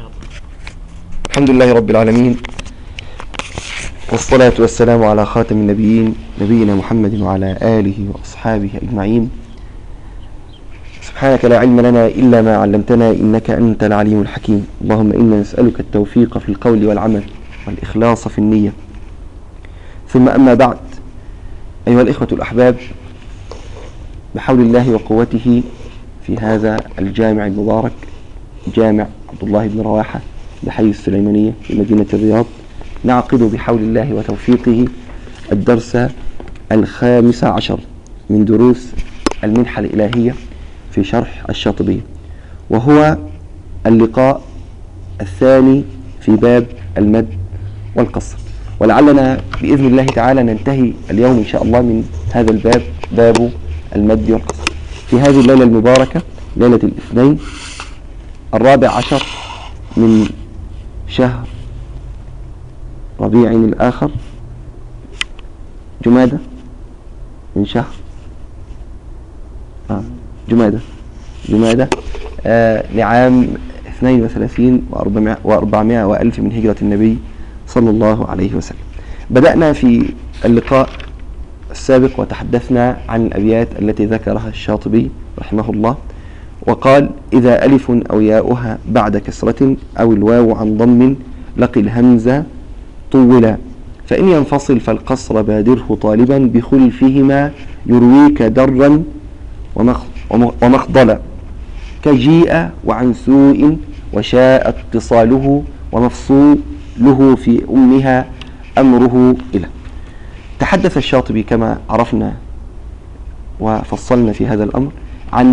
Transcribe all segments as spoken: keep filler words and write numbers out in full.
الحمد لله رب العالمين، والصلاة والسلام على خاتم النبيين نبينا محمد وعلى آله وأصحابه أجمعين. سبحانك لا علم لنا إلا ما علمتنا إنك أنت العليم الحكيم. اللهم إنا نسألك التوفيق في القول والعمل والإخلاص في النية. ثم أما بعد، أيها الإخوة الأحباب، بحول الله وقوته في هذا الجامع المبارك، جامع عبد الله بن رواحة بحي السليمانية في مدينة الرياض، نعقد بحول الله وتوفيقه الدرس الخامس عشر من دروس المنحة الإلهية في شرح الشاطبية، وهو اللقاء الثاني في باب المد والقصر. ولعلنا بإذن الله تعالى ننتهي اليوم إن شاء الله من هذا الباب، باب المد والقصر، في هذه الليلة المباركة، ليلة الاثنين الرابع عشر من شهر ربيع الآخر، جمادة من شهر آه جمادة جمادة آه لعام اثنين وثلاثين وأربعمائة وألف من هجرة النبي صلى الله عليه وسلم. بدأنا في اللقاء السابق وتحدثنا عن الأبيات التي ذكرها الشاطبي رحمه الله، وقال: إذا ألف أو ياؤها بعد كسرة أو الواو عن ضم لقي الهمزة طولا، فإن ينفصل فالقصر بادره طالبا بخلفهما يرويك درا ومخضلا، كجيء وعن سوء وشاء اتصاله ومفصوله في أمها أمره إلى. تحدث الشاطبي كما عرفنا وفصلنا في هذا الأمر عن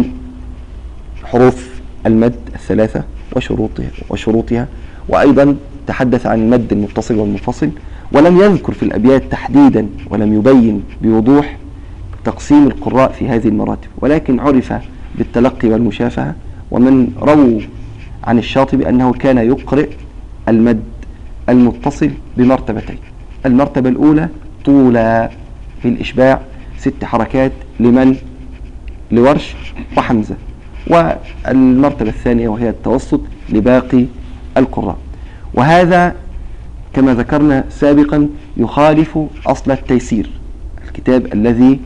حروف المد الثلاثة وشروطها, وشروطها وأيضا تحدث عن المد المتصل والمنفصل، ولم يذكر في الأبيات تحديدا ولم يبين بوضوح تقسيم القراء في هذه المراتب، ولكن عرف بالتلقي والمشافهة. ومن رووا عن الشاطبي أنه كان يقرئ المد المتصل بمرتبتين: المرتبة الأولى طولا في الإشباع ست حركات لمن لورش وحمزة، والمرتبة الثانية وهي التوسط لباقي القراء. وهذا كما ذكرنا سابقا يخالف أصل التيسير، الكتاب الذي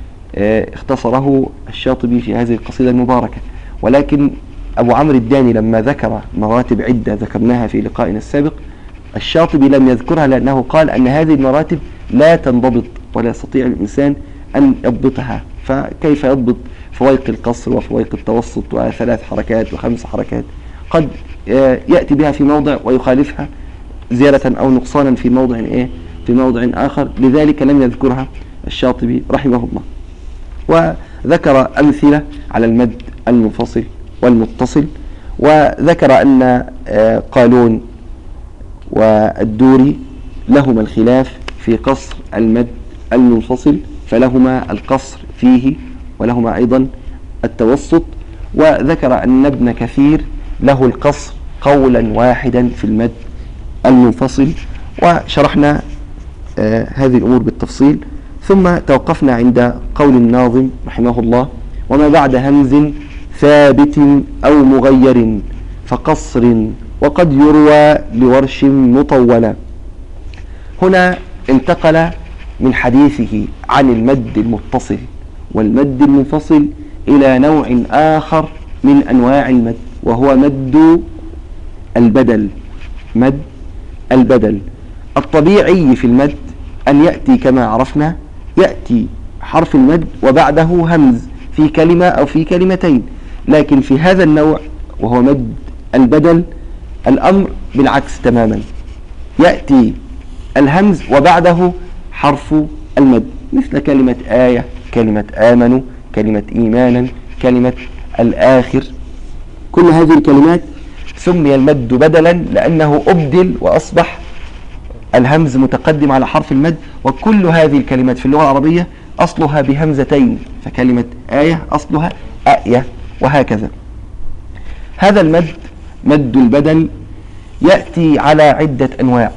اختصره الشاطبي في هذه القصيدة المباركة. ولكن أبو عمرو الداني لما ذكر مراتب عدة ذكرناها في لقائنا السابق، الشاطبي لم يذكرها لأنه قال أن هذه المراتب لا تنضبط ولا يستطيع الإنسان أن يضبطها، فكيف يضبط فوائق القصر وفوائق التوسط وثلاث حركات وخمس حركات؟ قد يأتي بها في موضع ويخالفها زيادة أو نقصانا في موضع إيه في موضع آخر، لذلك لم يذكرها الشاطبي رحمه الله. وذكر أمثلة على المد المنفصل والمتصل، وذكر أن قالون والدوري لهما الخلاف في قصر المد المنفصل، فلهما القصر فيه ولهما أيضا التوسط. وذكر أن ابن كثير له القصر قولا واحدا في المد المنفصل، وشرحنا آه هذه الأمور بالتفصيل. ثم توقفنا عند قول الناظم رحمه الله: وما بعد همز ثابت أو مغير فقصر وقد يروى لورش مطولا. هنا انتقل من حديثه عن المد المتصل والمد المنفصل إلى نوع آخر من أنواع المد، وهو مد البدل. مد البدل الطبيعي في المد أن يأتي كما عرفنا، يأتي حرف المد وبعده همز في كلمة أو في كلمتين، لكن في هذا النوع وهو مد البدل الأمر بالعكس تماما، يأتي الهمز وبعده حرف المد، مثل كلمة آية، كلمة آمنوا، كلمة إيمانا، كلمة الآخر. كل هذه الكلمات سمي المد بدلا لأنه أبدل وأصبح الهمز متقدم على حرف المد. وكل هذه الكلمات في اللغة العربية أصلها بهمزتين، فكلمة آية أصلها آية، وهكذا. هذا المد مد البدل يأتي على عدة أنواع،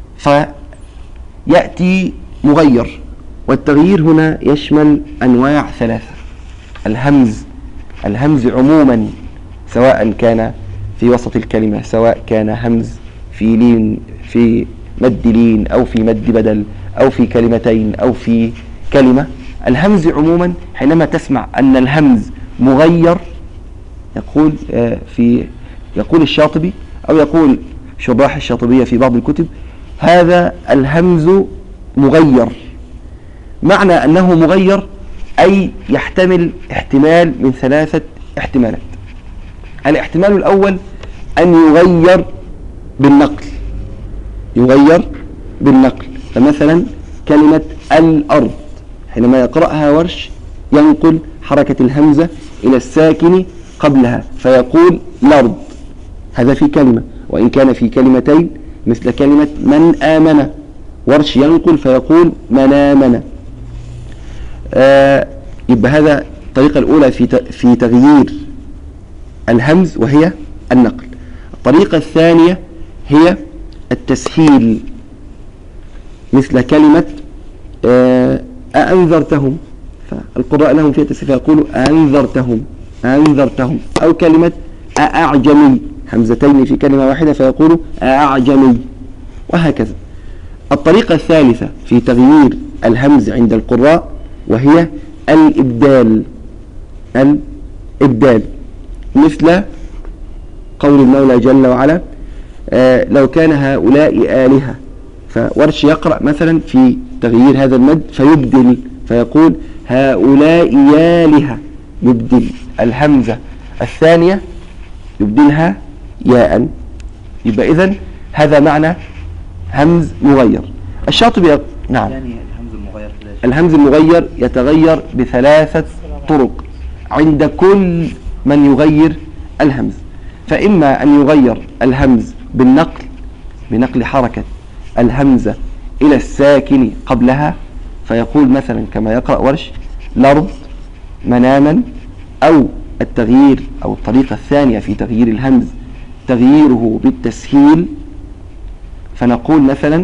فيأتي مغير، والتغيير هنا يشمل أنواع ثلاثة: الهمز الهمز عموما سواء كان في وسط الكلمة، سواء كان همز في لين في مد لين أو في مد بدل أو في كلمتين أو في كلمة. الهمز عموما حينما تسمع أن الهمز مغير، يقول في يقول الشاطبي أو يقول شراح الشاطبية في بعض الكتب: هذا الهمز مغير. معنى أنه مغير أي يحتمل احتمال من ثلاثة احتمالات. الاحتمال الأول أن يغير بالنقل، يغير بالنقل. فمثلا كلمة الأرض حينما يقرأها ورش ينقل حركة الهمزة إلى الساكن قبلها فيقول الأرض، هذا في كلمة. وإن كان في كلمتين مثل كلمة من آمن، ورش ينقل فيقول من آمن. آه يبقى هذا الطريقة الأولى في في تغيير الهمز وهي النقل. الطريقة الثانية هي التسهيل، مثل كلمة آه أأنذرتهم، فالقراء لهم فيها تسهيل فيقولوا أنذرتهم أنذرتهم. أو كلمة أأعجمي، همزتين في كلمة واحدة فيقولوا أأعجمي، وهكذا. الطريقة الثالثة في تغيير الهمز عند القراء وهي الإبدال. الإبدال مثل قول المولى جل وعلا: آه لو كان هؤلاء آلهة، فورش يقرأ مثلا في تغيير هذا المد فيبدل فيقول هؤلاء آلهة، يبدل الهمزة الثانية يبدلها ياء. يبقى إذن هذا معنى همز مغير. الشاطبي يق... نعم. يعني الهمز المغير الهمز المغير يتغير بثلاثة طرق عند كل من يغير الهمز. فإما أن يغير الهمز بالنقل، بنقل حركة الهمزة إلى الساكن قبلها فيقول مثلا كما يقرأ ورش الأرض مناما. أو التغيير أو الطريقة الثانية في تغيير الهمز تغييره بالتسهيل، فنقول مثلا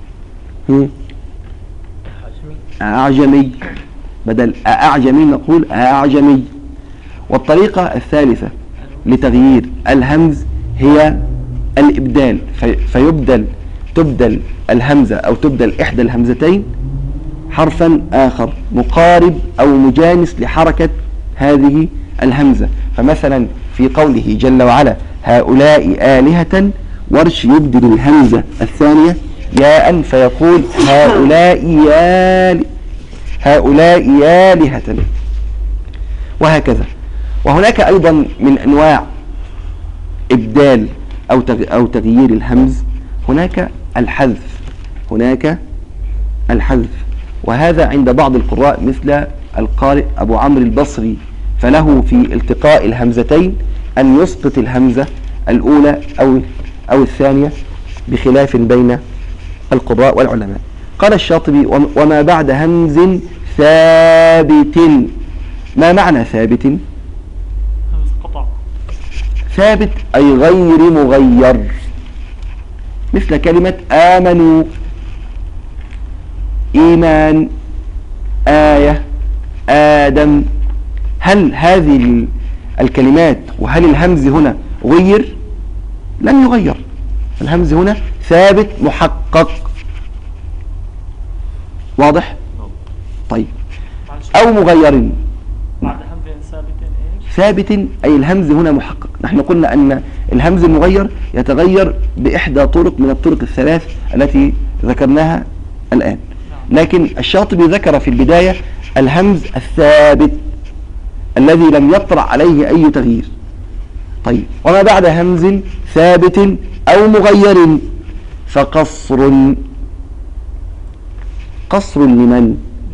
أعجمي، بدل أعجمي نقول أعجمي. والطريقة الثالثة لتغيير الهمز هي الإبدال، في فيبدل تبدل الهمزة أو تبدل إحدى الهمزتين حرفا آخر مقارب أو مجانس لحركة هذه الهمزة. فمثلا في قوله جل وعلا هؤلاء آلهة، ورش يبدل الهمزة الثانية ياء فيقول هؤلاء يال هؤلاء آلهة، وهكذا. وهناك أيضا من أنواع إبدال أو أو تغيير الهمز هناك الحذف، هناك الحذف وهذا عند بعض القراء مثل القارئ أبو عمرو البصري، فله في التقاء الهمزتين أن يسقط الهمزة الأولى أو أو الثانية بخلاف بين القراء والعلماء. قال الشاطبي وما بعد همز ثابت. ما معنى ثابت؟ ثابت أي غير مغير، مثل كلمة آمنوا، إيمان، آية، آدم. هل هذه الكلمات وهل الهمز هنا غير؟ لم يغير، الهمز هنا ثابت محقق. واضح؟ طيب. أو مغير. ثابت أي الهمز هنا محقق. نحن قلنا أن الهمز المغير يتغير بإحدى طرق من الطرق الثلاث التي ذكرناها الآن، لكن الشاطبي ذكر في البداية الهمز الثابت الذي لم يطرأ عليه أي تغيير. طيب، وما بعد همز ثابت أو مغير فقصر. قصر لمن؟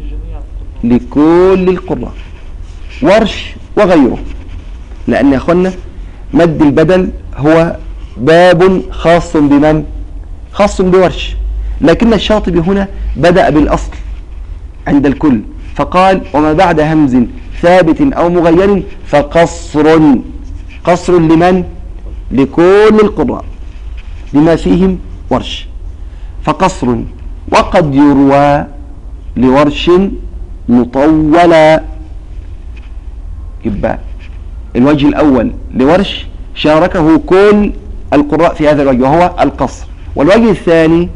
لكل القراء، ورش وغيره، لأن يا أخوانا مد البدل هو باب خاص بمن؟ خاص بورش، لكن الشاطبي هنا بدأ بالأصل عند الكل فقال وما بعد همز ثابت أو مغير فقصر. قصر لمن؟ لكل القراء بما فيهم ورش، فقصر. وقد يروى لورش مطولا. يبقى الوجه الأول لورش شاركه كل القراء في هذا الوجه وهو القصر. والوجه الثاني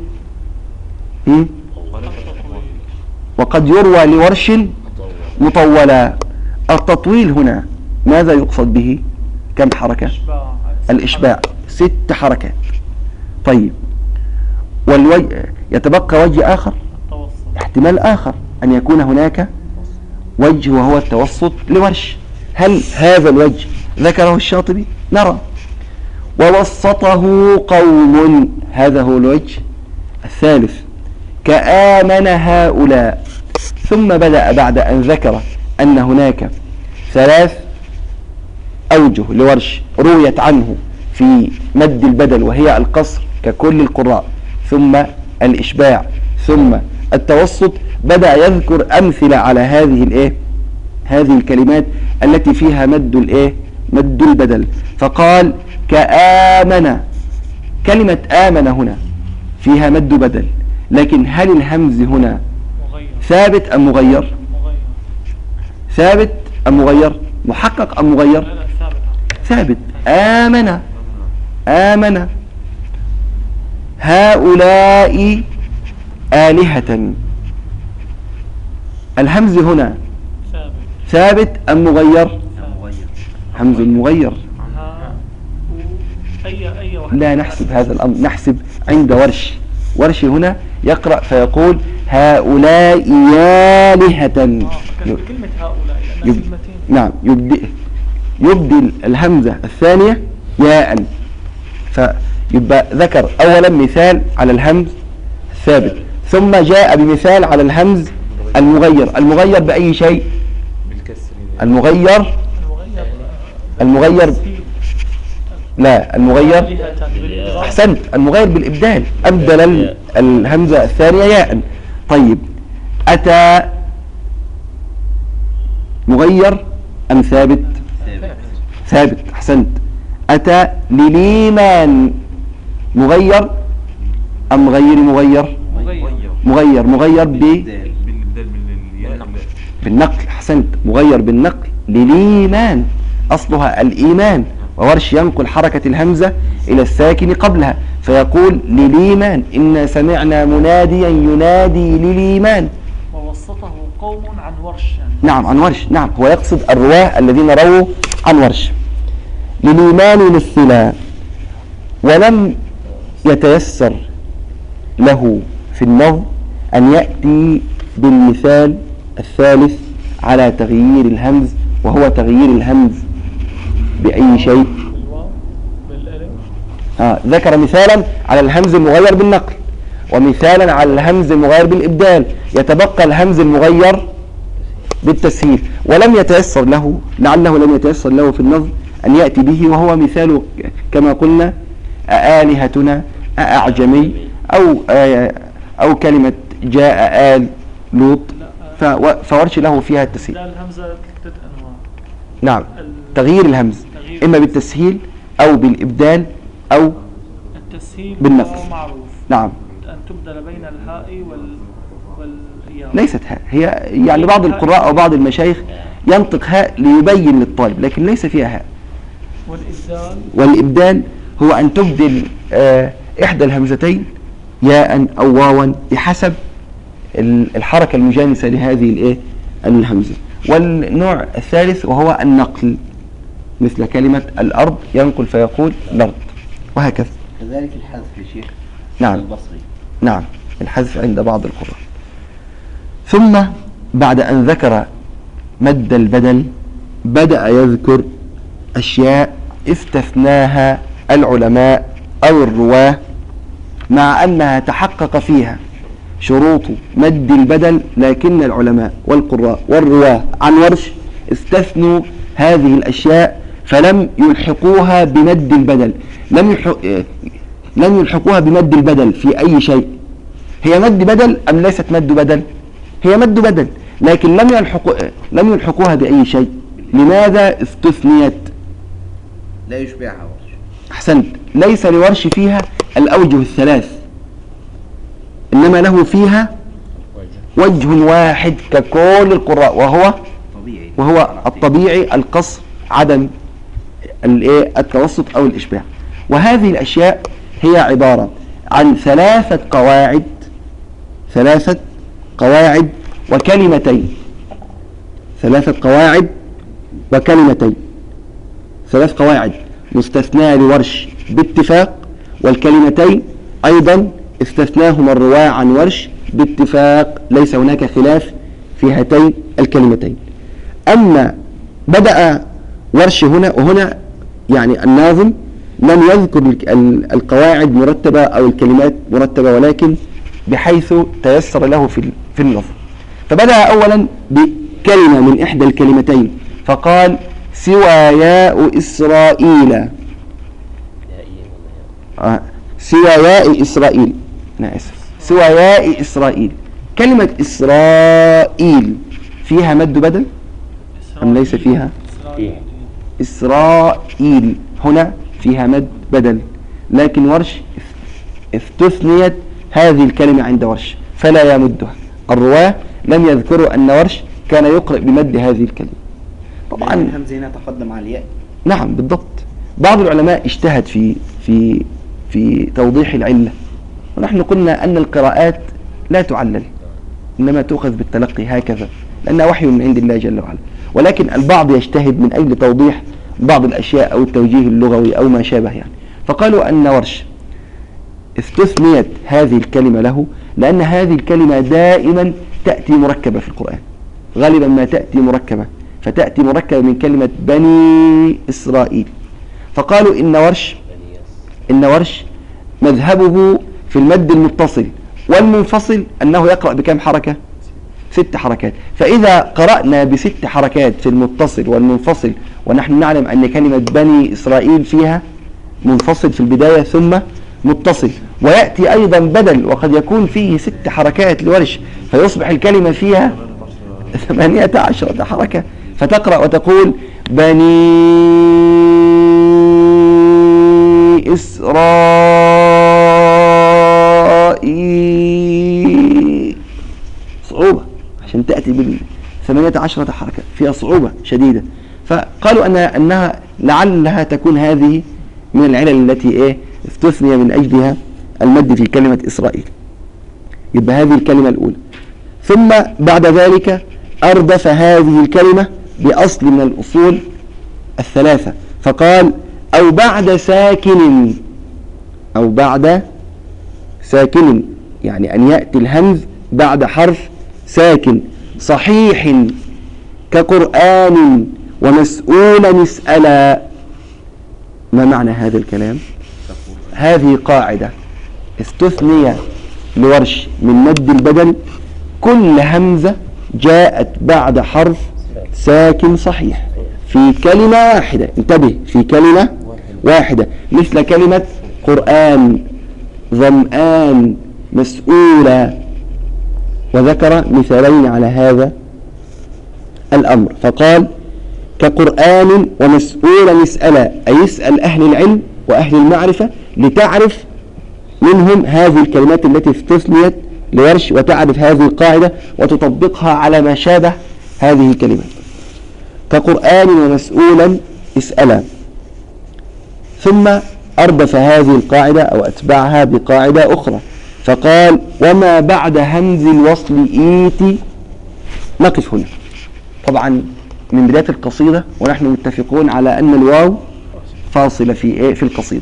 وقد يروى لورش مطولا. التطويل هنا ماذا يقصد به؟ كم حركة؟ الإشباع، ست حركات. طيب والوجه يتبقى وجه آخر، احتمال آخر أن يكون هناك وجه وهو التوسط لورش. هل هذا الوجه ذكره الشاطبي؟ نرى ووسطه قوم، هذا هو الوجه الثالث، كآمن هؤلاء. ثم بدأ بعد أن ذكر أن هناك ثلاث أوجه لورش رويت عنه في مد البدل وهي القصر ككل القراء، ثم الإشباع، ثم التوسط، بدأ يذكر أمثلة على هذه الإيه؟ هذه الكلمات التي فيها مد الإيه؟ مد البدل. فقال كآمن، كلمة آمن هنا فيها مد بدل، لكن هل الهمز هنا ثابت أم مغير؟ ثابت أم مغير؟ محقق أم مغير؟ ثابت. آمن، آمن هؤلاء آلهة، الهمز هنا ثابت أم مغير؟ همز مغير. لا نحسب هذا الأمر، نحسب عند ورش. ورش هنا يقرأ فيقول هؤلاء آلهة. يب... نعم يبدي يبدي الهمزة الثانية ياء، فيبقى ذكر أولا مثال على الهمز الثابت، ثم جاء بمثال على الهمز المغير. المغير بأي شيء؟ المغير المغير لا المغير أحسنت، المغير بالإبدال، أبدل الهمزة الثانية ياء. طيب أتى مغير أم ثابت؟ ثابت، أحسنت. أتى للإيمان مغير أم غير مغير؟ مغير، مغير ب بالنقل، أحسنت، مغير بالنقل للإيمان، أصلها الإيمان، وورش ينقل حركة الهمزة إلى الساكن قبلها فيقول للإيمان، إنا سمعنا مناديا ينادي للإيمان. ووسطه قوم عن ورش يعني. نعم عن ورش، نعم هو يقصد الرواه الذين رووا عن ورش. للإيمان مثلا، ولم يتيسر له في النظم أن يأتي بالمثال الثالث على تغيير الهمز، وهو تغيير الهمز بأي شيء؟ آه ذكر مثالا على الهمز المغير بالنقل، ومثالا على الهمز المغير بالإبدال، يتبقى الهمز المغير بالتسهيل، ولم يتيسر له، لعله لم يتيسر له في النظم أن يأتي به، وهو مثال كما قلنا آلهتنا، أعجمي، أو أو كلمة جاء آل لوط، فورش له فيها التسهيل. لا الهمزة ثلاث أنواع. نعم تغيير الهمز إما بالتسهيل أو بالإبدال أو التسهيل بالنقل. معروف. نعم. أن تبدل بين الهاء وال والياء. ليست هاء، هي يعني بعض القراء أو بعض المشايخ ينطق هاء ليبين للطالب، لكن ليس فيها هاء. والإبدال والإبدال هو أن تبدل آه إحدى الهمزتين ياء أو واوا بحسب الحركة المجانسة لهذه الإيه الهمزة. والنوع الثالث وهو النقل، مثل كلمة الأرض ينقل فيقول الأرض، وهكذا. كذلك الحذف يا شيخ. نعم البصري. نعم الحذف عند بعض القراء. ثم بعد أن ذكر مد البدل بدأ يذكر أشياء استثناها العلماء أو الرواه مع أنها تحقق فيها شروط مد البدل، لكن العلماء والقراء والرواه عن ورش استثنوا هذه الأشياء فلم يلحقوها بمد البدل. لم لم يلحقوها بمد البدل في أي شيء. هي مد بدل أم ليست مد بدل؟ هي مد بدل، لكن لم يلحقوا لم يلحقوها بأي شيء. لماذا استثنيت؟ لا يشبعها ورش. أحسنت، ليس لورش فيها الأوجه الثلاث، إنما له فيها وجه واحد ككل القراء، وهو طبيعي. وهو الطبيعي القصر، عدم الايه التوسط أو الإشباع. وهذه الأشياء هي عبارة عن ثلاثة قواعد ثلاثة قواعد وكلمتين ثلاثة قواعد وكلمتين ثلاث قواعد مستثناة لورش باتفاق، والكلمتين أيضا استثناهما الرواة عن ورش باتفاق، ليس هناك خلاف في هاتين الكلمتين. أما بدأ ورش هنا وهنا، يعني الناظم لم يذكر القواعد مرتبة أو الكلمات مرتبة، ولكن بحيث تيسر له في في النظم. فبدأ أولا بكلمة من إحدى الكلمتين فقال سوى ياء إسرائيل آه. سوى ياء إسرائيل أنا آسف سوى ياء إسرائيل. كلمة إسرائيل فيها مد بدل أم ليس فيها؟ إسرائيل هنا فيها مد بدل، لكن ورش استثنيت هذه الكلمة عند ورش فلا يمدها. الرواة لم يذكروا أن ورش كان يقرأ بمد هذه الكلمة. طبعا الهمزة هنا تقدم على الياء. نعم بالضبط. بعض العلماء اجتهد في في في توضيح العلة، ونحن قلنا أن القراءات لا تعلل، إنما تؤخذ بالتلقي هكذا لأنها وحي من عند الله جل وعلا، ولكن البعض يجتهد من أجل توضيح بعض الأشياء أو التوجيه اللغوي أو ما شابه يعني. فقالوا أن ورش استثنيت هذه الكلمة له لأن هذه الكلمة دائما تأتي مركبة في القرآن، غالبا ما تأتي مركبة، فتأتي مركبة من كلمة بني إسرائيل. فقالوا إن ورش إن ورش مذهبه في المد المتصل والمنفصل أنه يقرأ بكم حركة؟ ست حركات. فإذا قرأنا بست حركات في المتصل والمنفصل، ونحن نعلم أن كلمة بني إسرائيل فيها منفصل في البداية ثم متصل، ويأتي أيضا بدل وقد يكون فيه ست حركات لورش فيصبح الكلمة فيها ثمانية عشرة حركة، فتقرأ وتقول بني إسرائيل. صعوبة عشان تأتي بالثمانية عشرة حركة، فيها صعوبة شديدة. فقالوا أن أنها لعلها تكون هذه من العلل التي إيه استثني من أجلها المد في كلمة إسرائيل. يبقى هذه الكلمة الأولى. ثم بعد ذلك أردف هذه الكلمة بأصل من الأصول الثلاثة فقال أو بعد ساكن أو بعد ساكن، يعني أن يأتي الهمز بعد حرف ساكن صحيح كقرآن ومسؤولا اسألا. ما معنى هذا الكلام؟ هذه قاعدة استثني لورش من مد البدل كل همزة جاءت بعد حرف ساكن صحيح في كلمة واحدة. انتبه، في كلمة واحدة، مثل كلمة قرآن، ظمآن، مسؤولا، وذكر مثالين على هذا الأمر فقال كقرآن ومسؤولا اسألا، أي يسأل أهل العلم وأهل المعرفة لتعرف منهم هذه الكلمات التي استثنيت لورش وتعرف هذه القاعدة وتطبقها على ما شابه هذه الكلمات. كقرآن ومسؤولا اسألا. ثم أردف هذه القاعدة أو أتبعها بقاعدة أخرى فقال وما بعد همز الوصل إيتي. نقف هنا. طبعا من بداية القصيدة ونحن متفقون على أن الواو فاصلة في إيه في القصيدة.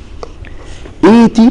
إيتي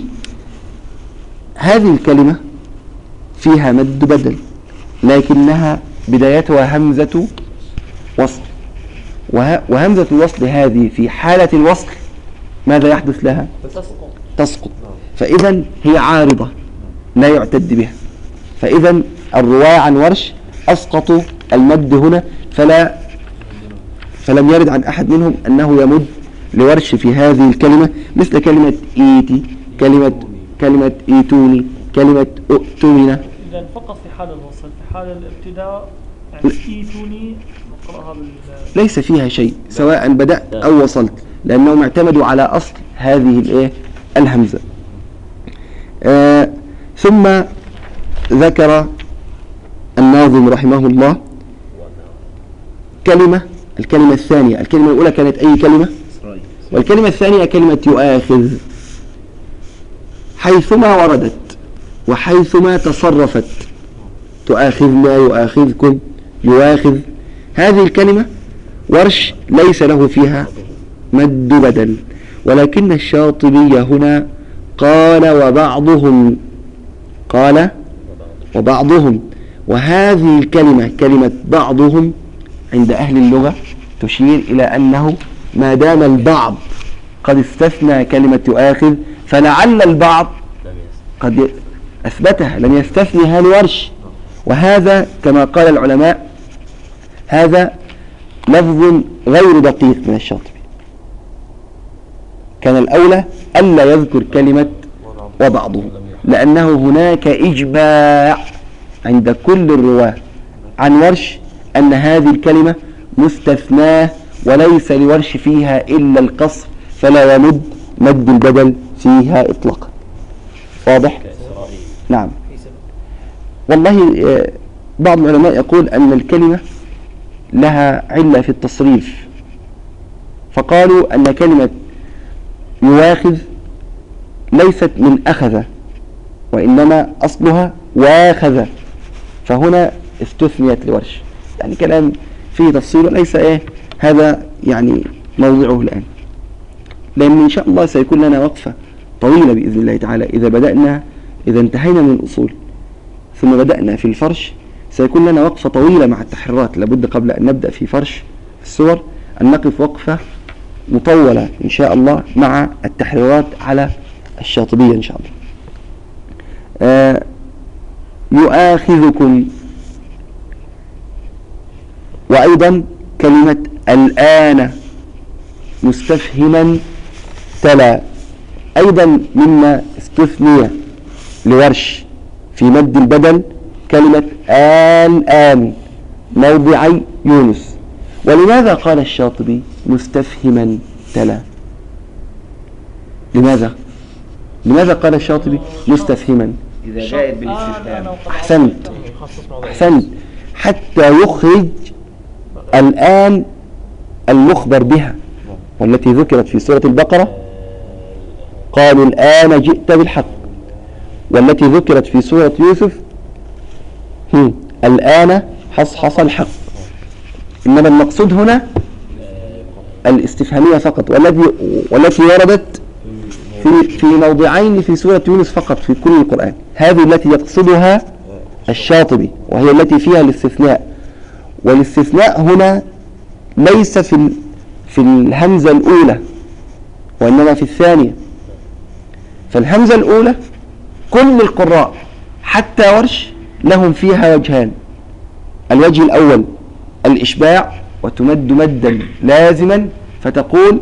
هذه الكلمة فيها مد بدل لكنها بدايتها همزة وصل، وهمزة الوصل هذه في حالة الوصل ماذا يحدث لها؟ تسقط. تسقط. فإذا هي عارضة لا يعتد بها. فإذا الرواة عن ورش أسقطوا المد هنا، فلا فلم يرد عن أحد منهم أنه يمد لورش في هذه الكلمة، مثل كلمة إيتي، كلمة كلمة إيتوني، كلمة أؤتمنة. إذا فقط في حال الوصل، في حال الابتداء يعني إيتوني نقرأها بال ليس فيها شيء سواء بدأت أو وصلت، لأنهم اعتمدوا على أصل هذه الإيه الهمزة. آه ثم ذكر الناظم رحمه الله كلمة، الكلمة الثانية. الكلمة الأولى كانت أي كلمة؟ إسرائيل. والكلمة الثانية كلمة يؤاخذ، حيثما وردت وحيثما تصرفت، تؤاخذنا، يؤاخذكم، يؤاخذ، هذه الكلمة ورش ليس له فيها مد بدل، ولكن الشاطبي هنا قال وبعضهم، قال وبعضهم، وهذه الكلمة كلمة بعضهم عند أهل اللغة تشير إلى أنه ما دام البعض قد استثنى كلمة يؤاخذ فلعل البعض قد أثبتها، لم يستثني هذا ورش. وهذا كما قال العلماء هذا لفظ غير دقيق من الشاطبي، كان الأولى ألا يذكر كلمة وبعضهم، لأنه هناك إجماع عند كل الرواة عن ورش أن هذه الكلمة مستثناه وليس لورش فيها إلا القصر، فلا يمد مد البدل فيها إطلاقا. واضح؟ نعم. والله بعض العلماء يقول أن الكلمة لها علة في التصريف، فقالوا أن كلمة يواخذ ليست من أخذ، وإنما أصلها واخذ، فهنا استثنيت لورش. يعني كلام فيه تفصيل وليس إيه هذا يعني موضعه الآن، لأن إن شاء الله سيكون لنا وقفة طويلة بإذن الله تعالى. إذا بدأنا إذا انتهينا من الأصول ثم بدأنا في الفرش سيكون لنا وقفة طويلة مع التحريرات. لابد قبل أن نبدأ في فرش السور أن نقف وقفة مطولة إن شاء الله مع التحريرات على الشاطبية إن شاء الله. آه يؤاخذكم، وأيضا كلمة الآن مستفهما تلا، أيضا مما استثني لورش في مد البدل كلمة الآن موضعي يونس. ولماذا قال الشاطبي مستفهما تلا؟ لماذا؟ لماذا قال الشاطبي مستفهما؟ إذا جاءت بالاستفهام. أحسنت أحسنت حتى يخرج الآن المخبر بها والتي ذكرت في سورة البقرة، قالوا الآن جئت بالحق، والتي ذكرت في سورة يوسف الآن حصحص الحق. إنما المقصود هنا الاستفهامية فقط، والتي والتي وردت في في موضعين في سورة يونس فقط في كل القرآن، هذه التي يقصدها الشاطبي وهي التي فيها الاستثناء. والاستثناء هنا ليس في في الهمزة الأولى وإنما في الثانية. فالهمزة الأولى كل القراء حتى ورش لهم فيها وجهان، الوجه الأول الإشباع وتمد مدا لازما فتقول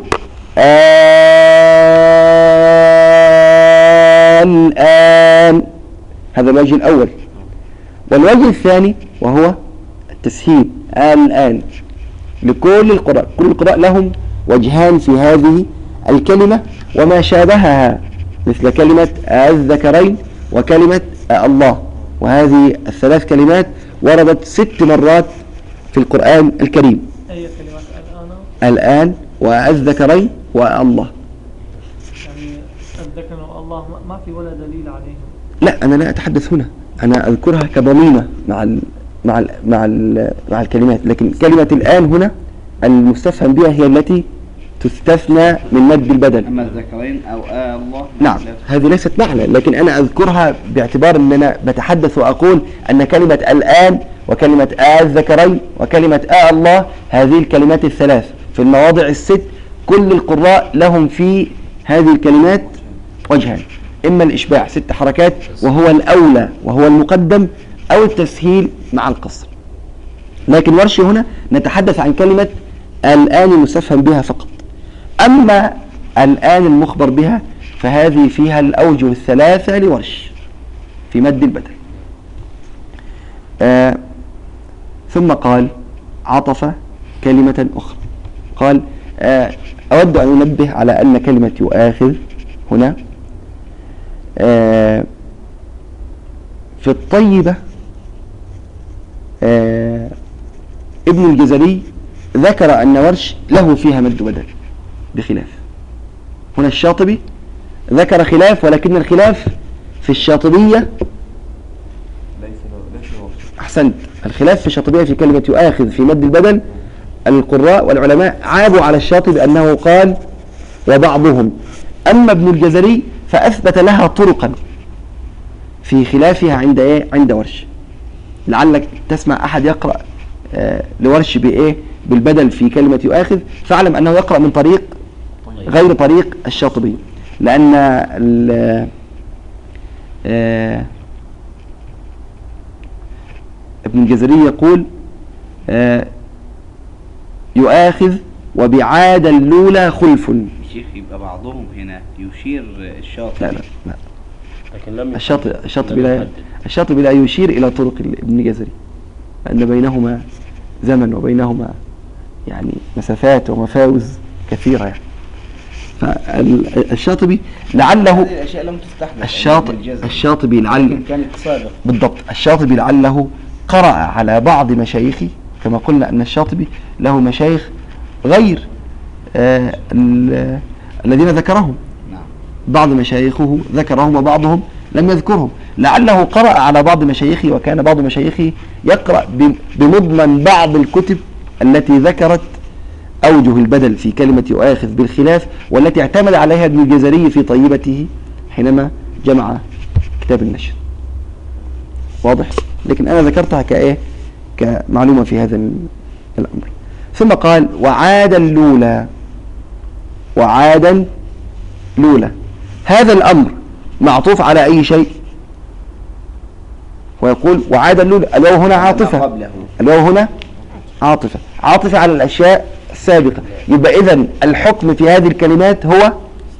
الآن، هذا الوجه الأول. والوجه الثاني وهو التسهيل الآن لكل القراء، كل القراء لهم وجهان في هذه الكلمة وما شابهها مثل كلمة الذكرين وكلمة الله، وهذه الثلاث كلمات وردت ست مرات في القرآن الكريم. أي كلمات الآن؟ الآن والذكرين والله. يعني الذكر والله ما في ولا دليل عليهم. لا أنا لا أتحدث هنا، أنا أذكرها كضميمة مع ال مع ال مع ال مع الكلمات، لكن كلمة الآن هنا المستفهم بها هي التي تستثنى من مد البدل. أما الذكرين أو آه الله نعم هذه ليست معنى، لكن أنا أذكرها باعتبار أن أنا بتحدث وأقول أن كلمة الآن وكلمة الذكرين وكلمة آه الله هذه الكلمات الثلاث في المواضع الست كل القراء لهم في هذه الكلمات وجهان، إما الإشباع ست حركات وهو الأولى وهو المقدم، أو التسهيل مع القصر. لكن ورش هنا نتحدث عن كلمة الآن المستفهم بها فقط. أما الآن المخبر بها فهذه فيها الأوجه الثلاثة لورش في مد البدل. آه ثم قال عطف كلمة أخرى، قال آه أود أن أنبه على أن كلمة يؤاخذ هنا آه في الطيبة آه ابن الجزري ذكر أن ورش له فيها مد بدل بخلاف، هنا الشاطبي ذكر خلاف، ولكن الخلاف في الشاطبية أحسنت، الخلاف في الشاطبية في كلمة يؤاخذ في مد البدل. القراء والعلماء عابوا على الشاطبي أنه قال وبعضهم، أما ابن الجزري فأثبت لها طرقا في خلافها عند إيه؟ عند ورش. لعلك تسمع أحد يقرأ آه لورش بإيه؟ بالبدل في كلمة يؤاخذ، فاعلم أنه يقرأ من طريق غير طريق الشاطبي، لأن آه ابن الجزري يقول آه يؤاخذ وبعاد اللولى خلف. شيخ يبقى بعضهم هنا يشير الشاطبي. لا لا لا، لكن لم الشاطبي الشاطبي لا الشاطبي لا يشير إلى طرق ابن الجزري، لأن بينهما زمن وبينهما يعني مسافات ومفاوز كثيرة يعني. فالشاطبي لعله هذه الأشياء لم تستحدث. الشاطبي الشاطبي لعل كانت سابق بالضبط الشاطبي لعله قرأ على بعض مشايخه، كما قلنا أن الشاطبي له مشايخ غير آه الذين ذكرهم. نعم. بعض مشايخه ذكرهم وبعضهم لم يذكرهم، لعله قرأ على بعض مشايخه، وكان بعض مشايخه يقرأ بمضمن بعض الكتب التي ذكرت أوجه البدل في كلمة يؤاخذ بالخلاف، والتي اعتمد عليها ابن الجزري في طيبته حينما جمع كتاب النشر. واضح؟ لكن أنا ذكرتها كإيه؟ كمعلومة في هذا الأمر. ثم قال وعادا لولا، وعادا لولا، هذا الأمر معطوف على أي شيء؟ ويقول وعادا لولا، الواو هنا عاطفة، الواو هنا عاطفة عاطفة على الأشياء السابقة. يبقى إذن الحكم في هذه الكلمات هو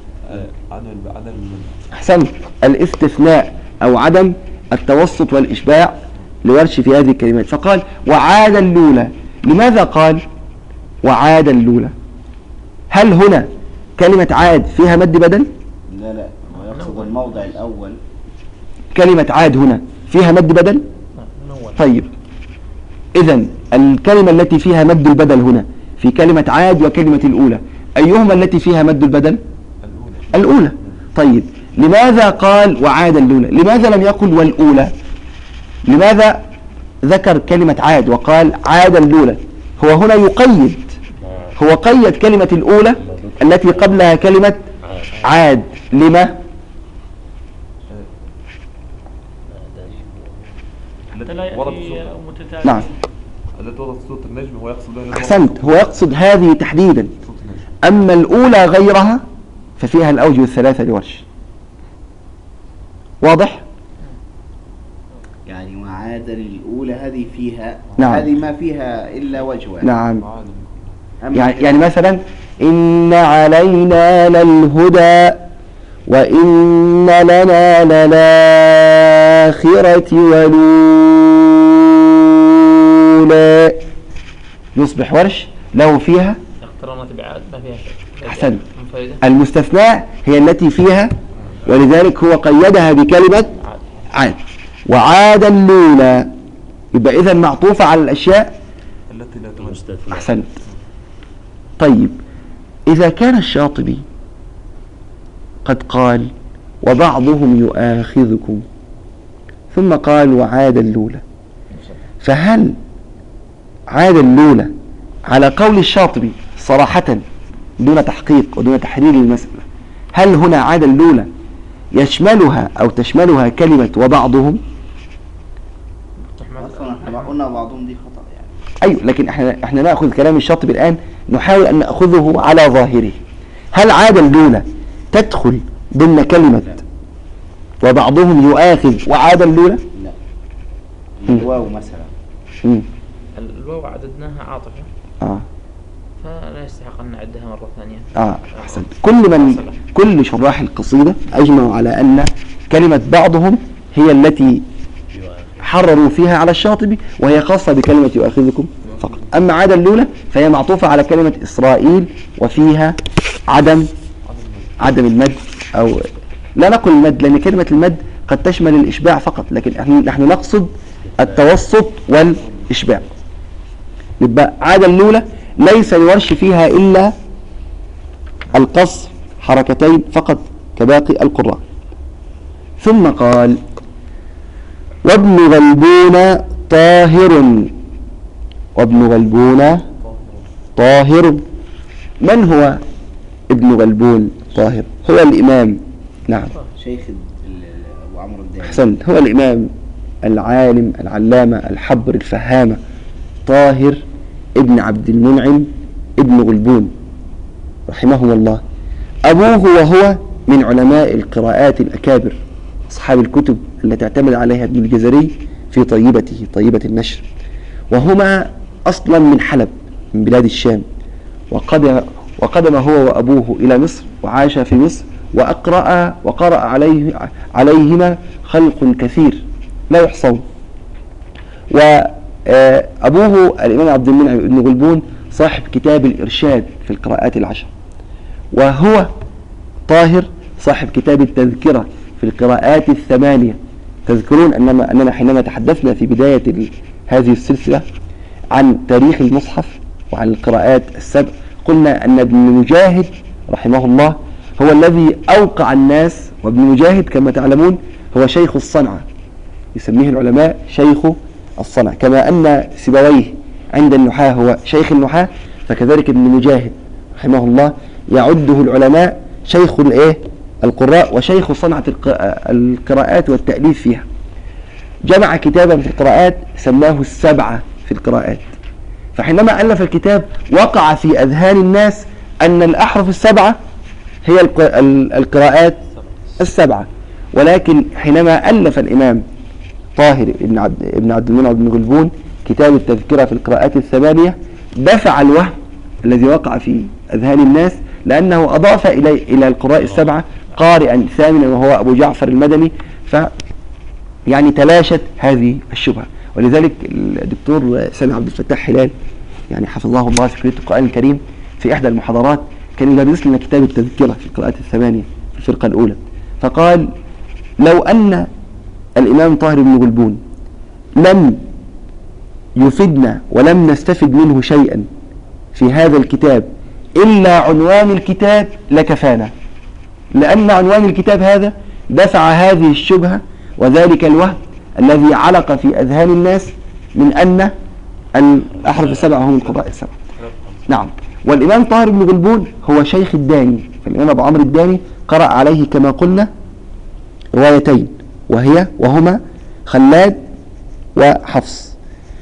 أحسن الاستثناء أو عدم التوسط والإشباع لورش في هذه الكلمات. فقال وعادا لولا. لماذا قال وعادا لولا؟ هل هنا كلمة عاد فيها مد بدل؟ لا لا، ويقصد الموضع الأول. كلمة عاد هنا فيها مد بدل؟ طيب إذن الكلمة التي فيها مد البدل هنا في كلمة عاد وكلمة الأولى، أيهما التي فيها مد البدل؟ الأولى. الأولى. طيب لماذا قال وعادا لولا؟ لماذا لم يقل والأولى؟ لماذا ذكر كلمة عاد وقال عادا لولا؟ هو هنا يقيد، هو قيد كلمة الأولى التي قبلها كلمة عاد. لما؟ نعم التي وضعت صوت النجم هو يقصد بها. أحسنت، هو يقصد هذه تحديدا. أما الأولى غيرها ففيها الأوجه الثلاثة لورش. واضح؟ يعني وعاد الأولى هذه فيها، نعم. هذه ما فيها إلا وجه. نعم. يعني, يعني مثلا إن علينا للهدى وإن لنا للآخرة والأولى، يصبح ورش له فيها اقترانات بعاد ما فيها شيء. أحسن. المستثناء هي التي فيها، ولذلك هو قيدها بكلمة عاد. وعادا لولا، يبقى إذن معطوفة على الأشياء التي لا تمستثنى. أحسنت. طيب إذا كان الشاطبي قد قال وبعضهم يؤاخذكم ثم قال وعادا لولا، فهل عادا لولا على قول الشاطبي صراحة دون تحقيق ودون تحرير المسألة، هل هنا عادا لولا يشملها أو تشملها كلمة وبعضهم؟ اصلا احنا قلنا بعضهم دي خطأ يعني. أيوة، لكن احنا احنا نأخذ كلام الشاطبي الآن، نحاول أن نأخذه على ظاهره. هل عادا لولا تدخل ضمن كلمة وبعضهم يؤاخذ وعادا لولا؟ لا. الواو مثلا. مم. الواو عددناها عاطفة. اه فلا يستحق أن نعدها مرة ثانية. اه أحسنت. كل من كل شراح القصيدة أجمعوا على أن كلمة بعضهم هي التي حرروا فيها على الشاطبي، وهي خاصة بكلمة يؤاخذكم فقط. أما عادا لولا فهي معطوفة على كلمة إسرائيل، وفيها عدم عدم المد، أو لا نقل المد لأن كلمة المد قد تشمل الإشباع فقط، لكن نحن نقصد التوسط والإشباع. يبقى عادا لولا ليس يورش فيها إلا القصر حركتين فقط كباقي القراء. ثم قال: وابن غلبون طاهر. وابن غلبون طاهر. من هو ابن غلبون طاهر؟ هو الإمام، نعم، شيخ ال- ابو عمرو الداني. أحسنت، هو الإمام العالم العلامة الحبر الفهامة طاهر ابن عبد المنعم ابن غلبون رحمه الله. أبوه وهو من علماء القراءات الأكابر أصحاب الكتب التي اعتمد عليها ابن الجزري في طيبته، طيبة النشر، وهما أصلا من حلب من بلاد الشام، وقدم, وقدم هو وأبوه إلى مصر وعاش في مصر، وأقرأ وقرأ عليه عليهما خلق كثير لا يحصون. وأبوه الإمام عبد المنعم بن غلبون صاحب كتاب الإرشاد في القراءات العشر، وهو طاهر صاحب كتاب التذكرة في القراءات الثمانية. تذكرون أننا, أننا حينما تحدثنا في بداية هذه السلسلة عن تاريخ المصحف وعن القراءات السبع، قلنا أن ابن مجاهد رحمه الله هو الذي أوقع الناس، وابن مجاهد كما تعلمون هو شيخ الصنعة، يسميه العلماء شيخ الصنعة، كما أن سيبويه عند النحاة هو شيخ النحاة، فكذلك ابن مجاهد رحمه الله يعده العلماء شيخ الايه القراء وشيخ صنعة القراءات والتأليف فيها. جمع كتابا في القراءات سماه السبعة في القراءات، فحينما ألف الكتاب وقع في أذهان الناس أن الأحرف السبعة هي القراءات السبعة، ولكن حينما ألف الإمام طاهر ابن عبد ابن عبد المنعم بن غلبون كتاب التذكرة في القراءات الثمانية دفع الوهم الذي وقع في أذهان الناس، لأنه أضاف إلى إلى القراء السبعة قارئا ثامنا وهو أبو جعفر المدني، ف يعني تلاشت هذه الشبهة. ولذلك الدكتور سامي عبد الفتاح هلال يعني حفظه الله في كلية القرآن الكريم في إحدى المحاضرات كان يدرس لنا كتاب التذكرة في القراءات الثمانية في الفرقة الأولى، فقال: لو أن الإمام طاهر بن غلبون لم يفيدنا ولم نستفد منه شيئا في هذا الكتاب إلا عنوان الكتاب لكفانا، لأن عنوان الكتاب هذا دفع هذه الشبهة وذلك الوهم الذي علق في أذهان الناس من أن الأحرف السبعة هم القراء السبعة. نعم. والإمام طاهر بن غلبون هو شيخ الداني، فالإمام أبو عمرو الداني قرأ عليه كما قلنا روايتين، وهي وهما خلاد وحفص.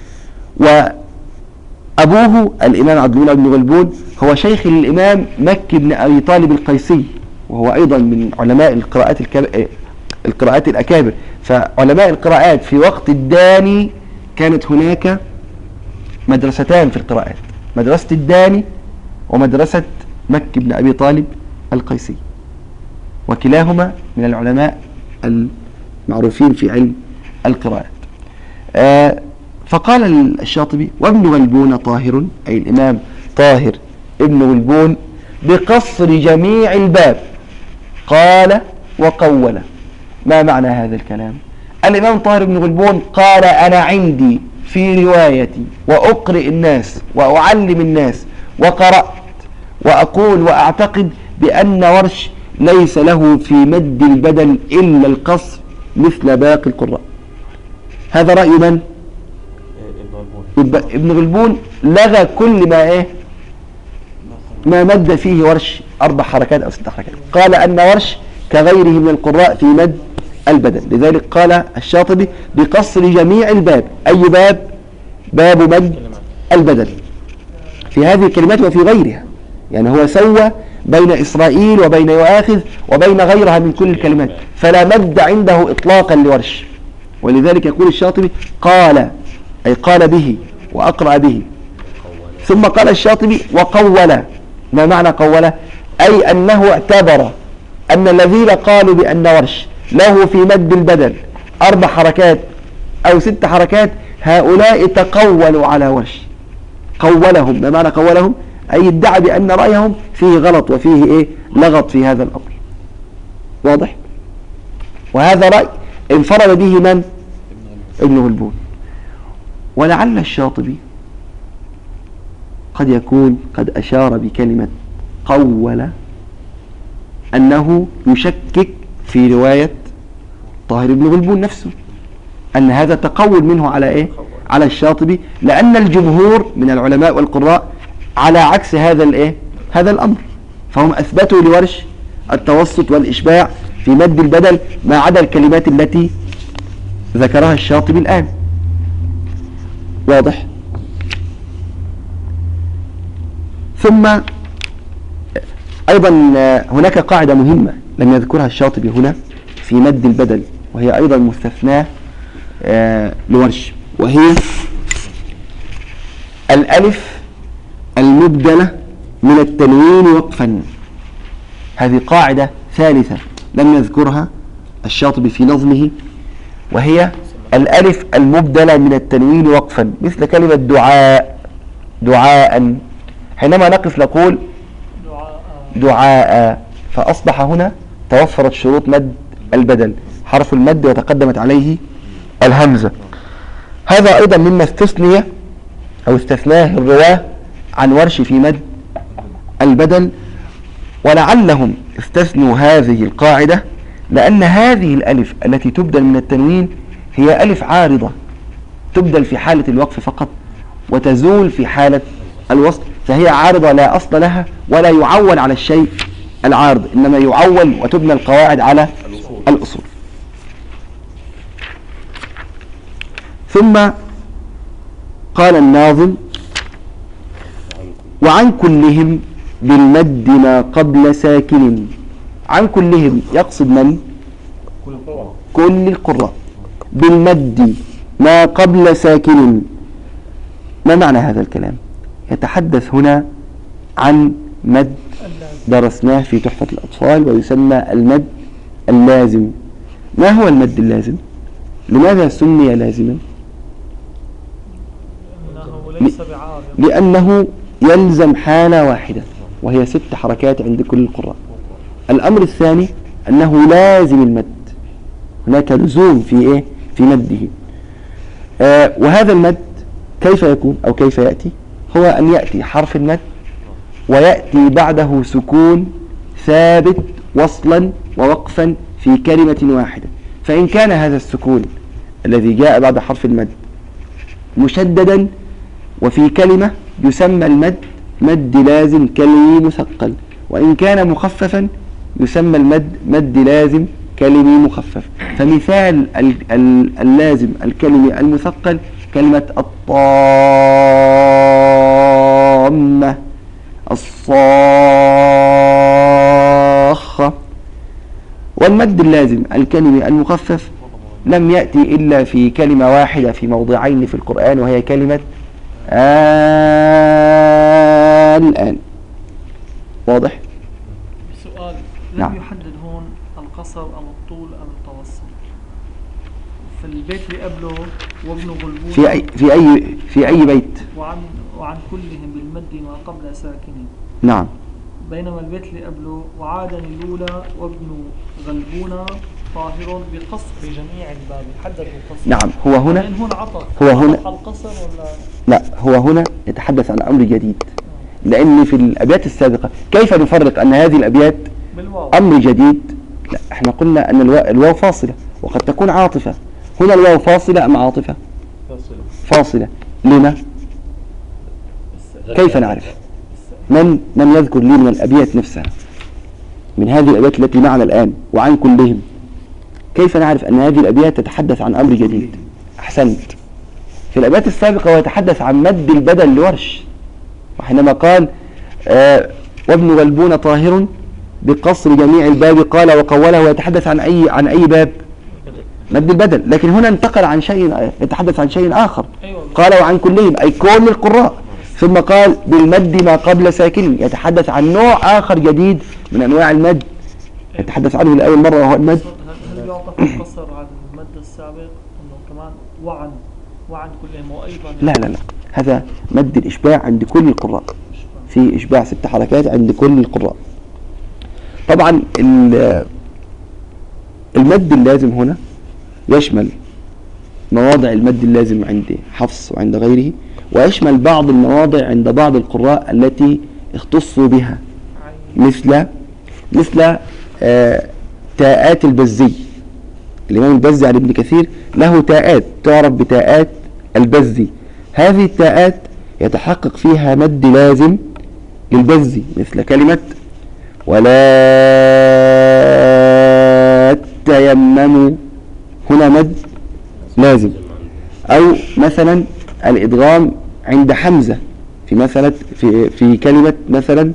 وأبوه الإمام عبد المنعم بن غلبون هو شيخ الإمام مكي بن أبي طالب القيسي، وهو أيضا من علماء القراءات الكب... القراءات الأكابر. فعلماء القراءات في وقت الداني كانت هناك مدرستان في القراءات، مدرسة الداني ومدرسة مكي بن أبي طالب القيسي، وكلاهما من العلماء المعروفين في علم القراءات. آه فقال الشاطبي: وابن غلبون طاهر، أي الإمام طاهر ابن غلبون بقصر جميع الباب. قال وقول. ما معنى هذا الكلام؟ الإمام طاهر بن غلبون قال: أنا عندي في روايتي وأقرئ الناس وأعلم الناس وقرأت وأقول وأعتقد بأن ورش ليس له في مد البدل إلا القصر مثل باقي القراء. هذا رأي من؟ ابن غلبون لغى كل ما إيه ما مد فيه ورش أربع حركات أو ست حركات، قال أن ورش كغيره من القراء في مد البدل. لذلك قال الشاطبي بقصر جميع الباب. أي باب؟ باب مد البدل في هذه الكلمات وفي غيرها، يعني هو سوى بين إسرائيل وبين يؤاخذ وبين غيرها من كل الكلمات، فلا مد عنده إطلاقا لورش. ولذلك يقول الشاطبي قال، أي قال به وأقرأ به. ثم قال الشاطبي وقول. ما معنى قول؟ أي أنه اعتبر أن الذين قالوا بأن ورش له في مد البدل أربع حركات أو ست حركات، هؤلاء تقولوا على ورش. قولهم. ما معنى قولهم؟ أي ادعى بأن رأيهم فيه غلط وفيه إيه لغط في هذا الأمر. واضح؟ وهذا رأي انفرد به من؟ ابن غلبون. ولعل الشاطبي قد يكون قد أشار بكلمة قول أنه يشكك في رواية طاهر بن غلبون نفسه، أن هذا تقول منه على إيه؟ على الشاطبي، لأن الجمهور من العلماء والقراء على عكس هذا الإيه؟ هذا الأمر، فهم أثبتوا لورش التوسط والإشباع في مد البدل ما عدا الكلمات التي ذكرها الشاطبي الآن. واضح؟ ثم أيضا هناك قاعدة مهمة لم يذكرها الشاطبي هنا في مد البدل، وهي أيضا مستثناة آه لورش، وهي الألف المبدلة من التنوين وقفا. هذه قاعدة ثالثة لم يذكرها الشاطبي في نظمه، وهي الألف المبدلة من التنوين وقفا، مثل كلمة دعاء، دعاء، حينما نقف نقول دعاء، فأصبح هنا توفرت شروط مد البدل، حرف المد وتقدمت عليه الهمزة. هذا أيضا مما استثني أو استثناه الرواه عن ورش في مد البدل، ولعلهم استثنوا هذه القاعدة لأن هذه الألف التي تبدل من التنوين هي ألف عارضة، تبدل في حالة الوقف فقط وتزول في حالة الوصل، فهي عارضة لا أصل لها ولا يعول على الشيء العارض، إنما يعول وتبنى القواعد على الأصول. ثم قال الناظم: وعن كلهم بالمد ما قبل ساكن. عن كلهم يقصد من؟ كل القراء. بالمد ما قبل ساكن، ما معنى هذا الكلام؟ يتحدث هنا عن مد درسناه في تحفة الأطفال ويسمى المد اللازم. ما هو المد اللازم؟ لماذا سمي لازما؟ ليس بعارض، لأنه يلزم حالة واحدة وهي ست حركات عند كل القراء. الأمر الثاني أنه لازم المد، هناك لزوم في إيه؟ في مده. آه وهذا المد كيف يكون أو كيف يأتي؟ هو أن يأتي حرف المد ويأتي بعده سكون ثابت وصلا ووقفا في كلمة واحدة، فإن كان هذا السكون الذي جاء بعد حرف المد مشددا وفي كلمة يسمى المد مد لازم كلمي مثقل، وإن كان مخففا يسمى المد مد لازم كلمي مخفف. فمثال اللازم الكلمي المثقل كلمة الطامة، الصاخة. والمد اللازم الكلمي المخفف لم يأتي إلا في كلمة واحدة في موضعين في القرآن، وهي كلمة الآن. واضح؟ سؤال: لم نعم. يحدد هون القصر أم الطول أم التوسط في البيت اللي قبله وابن غلبون في أي في أي في أي بيت؟ وعن وعن كلهم بالمد ما قبل ساكن. نعم. بينما البيت اللي قبله وعادني الأولى وابن غلبون طاهر بقصر جميع الباب، حدد القصر. نعم. هو هنا يعني هون عطف هو هنا عطف على القصر ولا لا، هو هنا يتحدث عن أمر جديد، لأن في الأبيات السابقة كيف نفرق أن هذه الأبيات بالواو؟ أمر جديد؟ لا، احنا قلنا أن الواو, الواو فاصلة وقد تكون عاطفة. هنا الواو فاصلة أم عاطفة؟ فاصلة. لما؟ كيف نعرف؟ من من يذكر لي من الأبيات نفسها، من هذه الأبيات التي معنا الآن وعن كلهم، كيف نعرف أن هذه الأبيات تتحدث عن أمر جديد؟ أحسنت. في الأبيات السابقة ويتحدث عن مد البدل لورش، وحينما قال آه وابن غلبون طاهر بقصر جميع الباب قال وقوله، ويتحدث عن أي عن أي باب؟ مد البدل. لكن هنا انتقل عن شيء، يتحدث عن شيء آخر. قال وعن كلهم أي كل القراء، ثم قال بالمد ما قبل ساكن، يتحدث عن نوع آخر جديد من أنواع المد يتحدث عنه لأول مرة، وهو المد. هل يعطف القصر على المد السابق أنه كمان وعن وعن كلهم وأيضا؟ لا لا لا، هذا مد الإشباع عند كل القراء، في إشباع ست حركات عند كل القراء. طبعا المد اللازم هنا يشمل مواضع المد اللازم عند حفص وعند غيره، ويشمل بعض المواضع عند بعض القراء التي اختصوا بها، مثل مثل آه تاءات البزي. الإمام البزي عن ابن كثير له تاءات تعرف بتاءات البزي. هذه التاءات يتحقق فيها مد لازم للبزي، مثل كلمة ولا تيمموا، هنا مد لازم. أو مثلا الإدغام عند حمزة في مثلا في في كلمة مثلا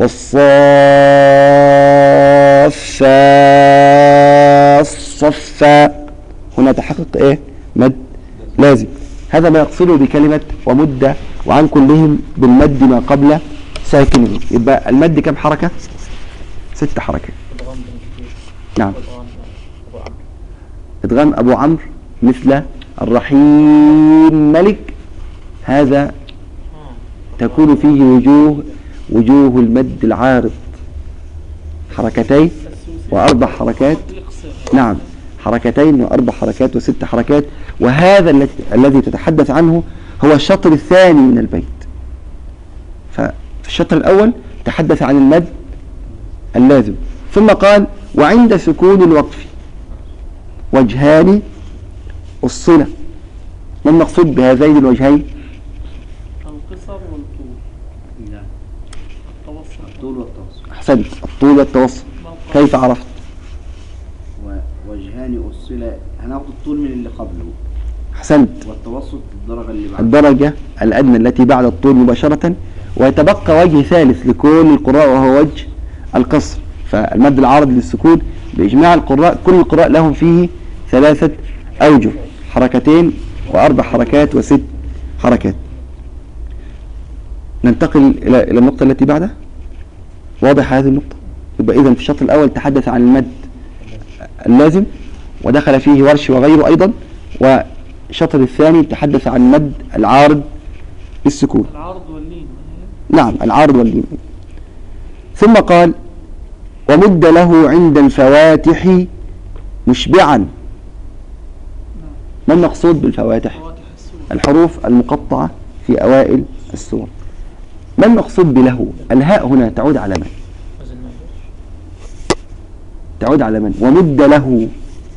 والصافات صفا، هنا تحقق ايه؟ مد لازم. هذا ما يقصده بكلمة ومد، وعن كلهم بالمد ما قبل ساكنه. يبقى المد كم حركة؟ ست حركات. نعم. ادغام ابو عمرو مثل الرحيم ملك، هذا تكون فيه وجوه وجوه المد العارض، حركتين واربع حركات. نعم، حركتين واربع حركات وست حركات. وهذا الذي تتحدث عنه هو الشطر الثاني من البيت. ففي الشطر الاول تحدث عن المد اللازم، ثم قال وعند سكون الوقف وجهان الصلة. ما المقصود بهذين الوجهين؟ القصر والطول. لا، التوسط. الطول والتوسط. احسنت، الطول والتوسط. كيف عرفت؟ ووجهان الصلة هناخد الطول من اللي قبله. احسنت. والتوسط الدرجة اللي بعدها. الدرجة الأدنى التي بعد الطول مباشرة. ويتبقى وجه ثالث لكل القراء وهو وجه القصر. فالمد العارض للسكون بإجماع القراء، كل القراء لهم فيه ثلاثة أوجه، حركتين وأربع حركات وست حركات. ننتقل إلى إلى النقطة التي بعدها. واضح هذه النقطة؟ يبقى إذن في الشطر الأول تحدث عن المد اللازم ودخل فيه ورش وغيره أيضا، والشطر الثاني تحدث عن المد العارض للسكون. العارض واللين. نعم، العارض واللين. ثم قال ومد له عند الفواتح مشبعا. ما المقصود بالفواتح؟ الحروف المقطعة في أوائل السور. ما المقصود بله؟ الهاء هنا تعود على من؟ تعود على من؟ ومد له.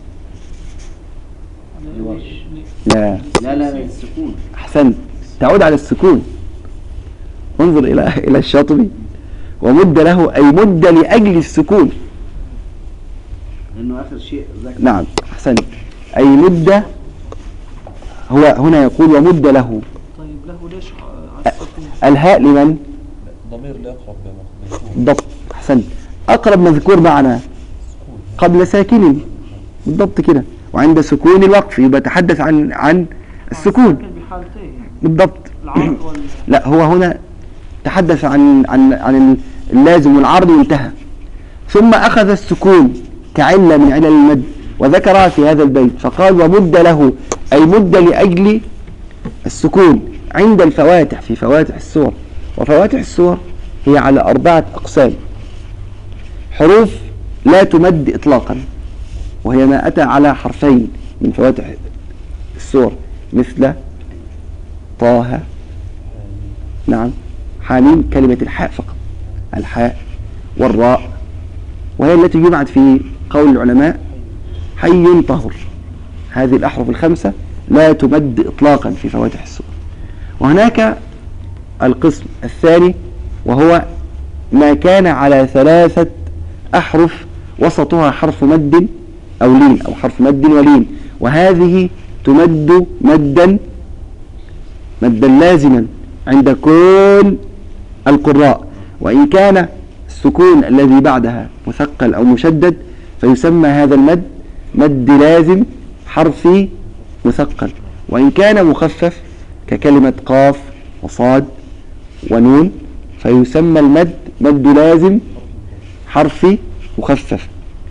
لا لا لا السكون. أحسنت، تعود على السكون. انظر إلى إلى الشاطبي. ومد له أي مد لأجل السكون. لأنه آخر شيء ذكر. نعم، أحسنت، أي مد. هو هنا يقول ومد له. طيب له ليش على السكون؟ الهاء لمن؟ ضمير لأقرب مذكور. بالضبط، أحسنت، أقرب مذكور معنا قبل ساكن، بالضبط كده. وعند سكون الوقف يبقى تحدث عن عن السكون بحالتين بالضبط. العارض وال... لا، هو هنا تحدث عن عن عن اللازم والعارض وانتهى، ثم أخذ السكون كعلة من علل المد وذكرها في هذا البيت، فقال ومد له أي مد لأجل السكون عند الفواتح، في فواتح السور. وفواتح السور هي على أربعة أقسام. حروف لا تمد إطلاقا، وهي ما أتى على حرفين من فواتح السور مثل طه، نعم، حاميم، كلمة الحاء فقط، الحاء والراء، وهي التي جمعت في قول العلماء حي طهر. هذه الأحرف الخمسة لا تمد إطلاقا في فواتح السور. وهناك القسم الثاني وهو ما كان على ثلاثة أحرف وسطها حرف مد أو لين أو حرف مد ولين، وهذه تمد مدا مدا لازما عند كل القراء، وإن كان السكون الذي بعدها مثقل أو مشدد فيسمى هذا المد مد لازم حرفي مثقل، وإن كان مخفف ككلمة قاف وصاد ونون فيسمى المد مد لازم حرفي مخفف.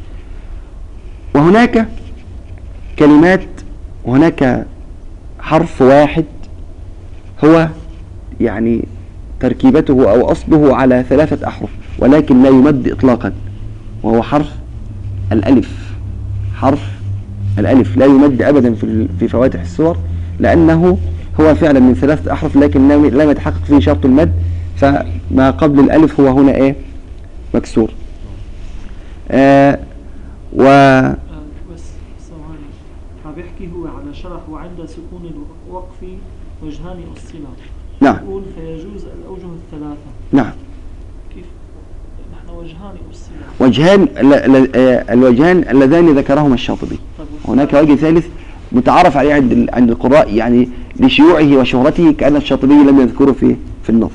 وهناك كلمات وهناك حرف واحد هو يعني تركيبته أو أصله على ثلاثة أحرف ولكن لا يمد إطلاقا، وهو حرف الألف. حرف الألف لا يمد أبدا في فواتح السور، لأنه هو فعلا من ثلاثة أحرف لكن لم يتحقق فيه شرط المد، فما قبل الألف هو هنا إيه؟ مكسور. آه و آه، بس ثواني. عم بيحكي هو على شرح وعند سكون الوقف وجهان الصلة. نعم يقول فيجوز الأوجه الثلاثة. نعم كيف؟ نحن وجهان الصلة. وجهان ال- ال- آه، الوجهان اللذان ذكرهما الشاطبي. طيب هناك وجه ثالث متعارف عليه عند ال- عند القراء يعني لشيوعه وشهرته، كأن الشاطبي لم يذكره في في النظم.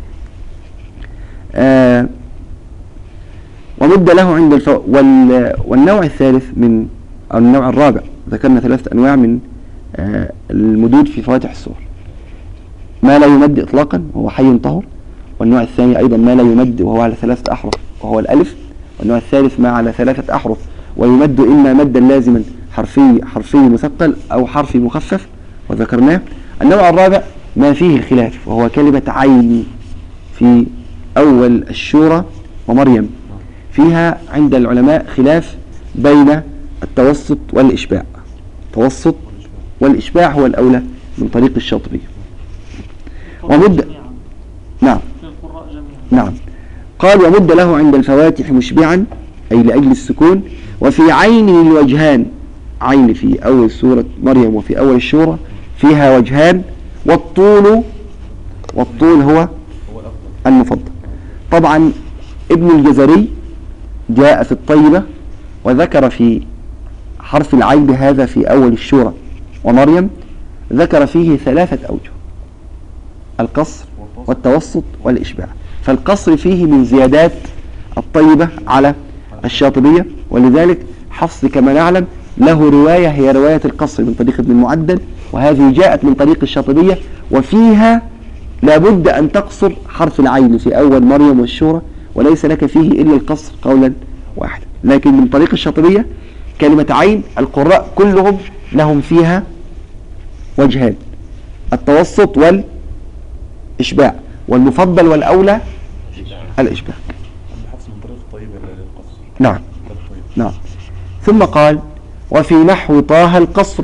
آه ومد له عند الف... وال... والنوع الثالث من أو النوع الرابع، ذكرنا ثلاثة أنواع من آه المدود في فواتح السور. ما لا يمد إطلاقا وهو حي طهر، والنوع الثاني أيضا ما لا يمد وهو على ثلاثة أحرف وهو الألف، والنوع الثالث ما على ثلاثة أحرف ويمد إما مدا لازما حرفي حرفي مثقل أو حرفي مخفف وذكرناه. النوع الرابع ما فيه الخلاف وهو كلمة عين في أول الشورى ومريم، فيها عند العلماء خلاف بين التوسط والإشباع. التوسط والإشباع هو الأولى من طريق الشاطبي. ومد نعم للقراء جميعا. نعم قال ومد له عند الفواتح مشبعا أي لأجل السكون. وفي عين الوجهان، عين في أول سورة مريم وفي أول الشورى فيها وجهان، والطول والطول هو المفضل. طبعا ابن الجزري جاء في الطيبة وذكر في حرف العين هذا في أول الشورى ومريم، ذكر فيه ثلاثة أوجه: القصر والتوسط والإشباع. فالقصر فيه من زيادات الطيبة على الشاطبية، ولذلك حفص كما نعلم له رواية هي رواية القصر من طريق ابن المعدل، وهذه جاءت من طريق الشاطبية، وفيها لابد أن تقصر حرف العين في أول مريم والشورى، وليس لك فيه إلا القصر قولا واحدا. لكن من طريق الشاطبية كلمة عين القراء كلهم لهم فيها وجهان: التوسط والإشباع، والمفضل والأولى الإشباع. حفص من طريق طيب للقصر. نعم نعم. ثم قال وفي نحو طه القصر،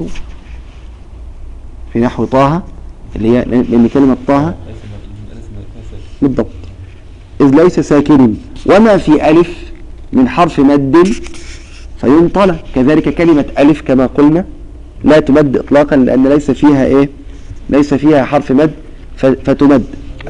في نحو طه اللي هي لأن كلمة طه بالضبط إذ ليس ساكن، وما في ألف من حرف مد فينطلى، كذلك كلمة ألف كما قلنا لا تمد إطلاقا لأن ليس فيها إيه ليس فيها حرف مد فتمد.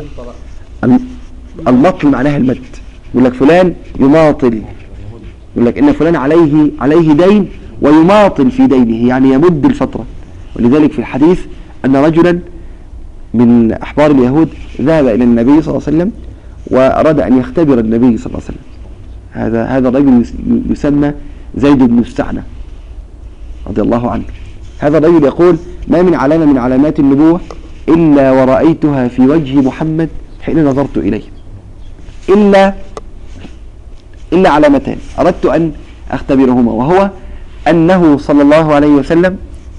المطل معناها المد. يقول لك فلان يماطل، يقول لك إن فلان عليه عليه دين ويماطل في دينه، يعني يمد الفترة. ولذلك في الحديث أن رجلا من أحبار اليهود ذهب إلى النبي صلى الله عليه وسلم وأراد أن يختبر النبي صلى الله عليه وسلم. هذا هذا الرجل يسمى زيد بن السعنة رضي الله عنه. هذا الرجل يقول: ما من علامة من علامات النبوة إلا ورأيتها في وجه محمد حين نظرت إليه، إلا إلا علامتان أردت أن أختبرهما، وهو أنه صلى الله عليه وسلم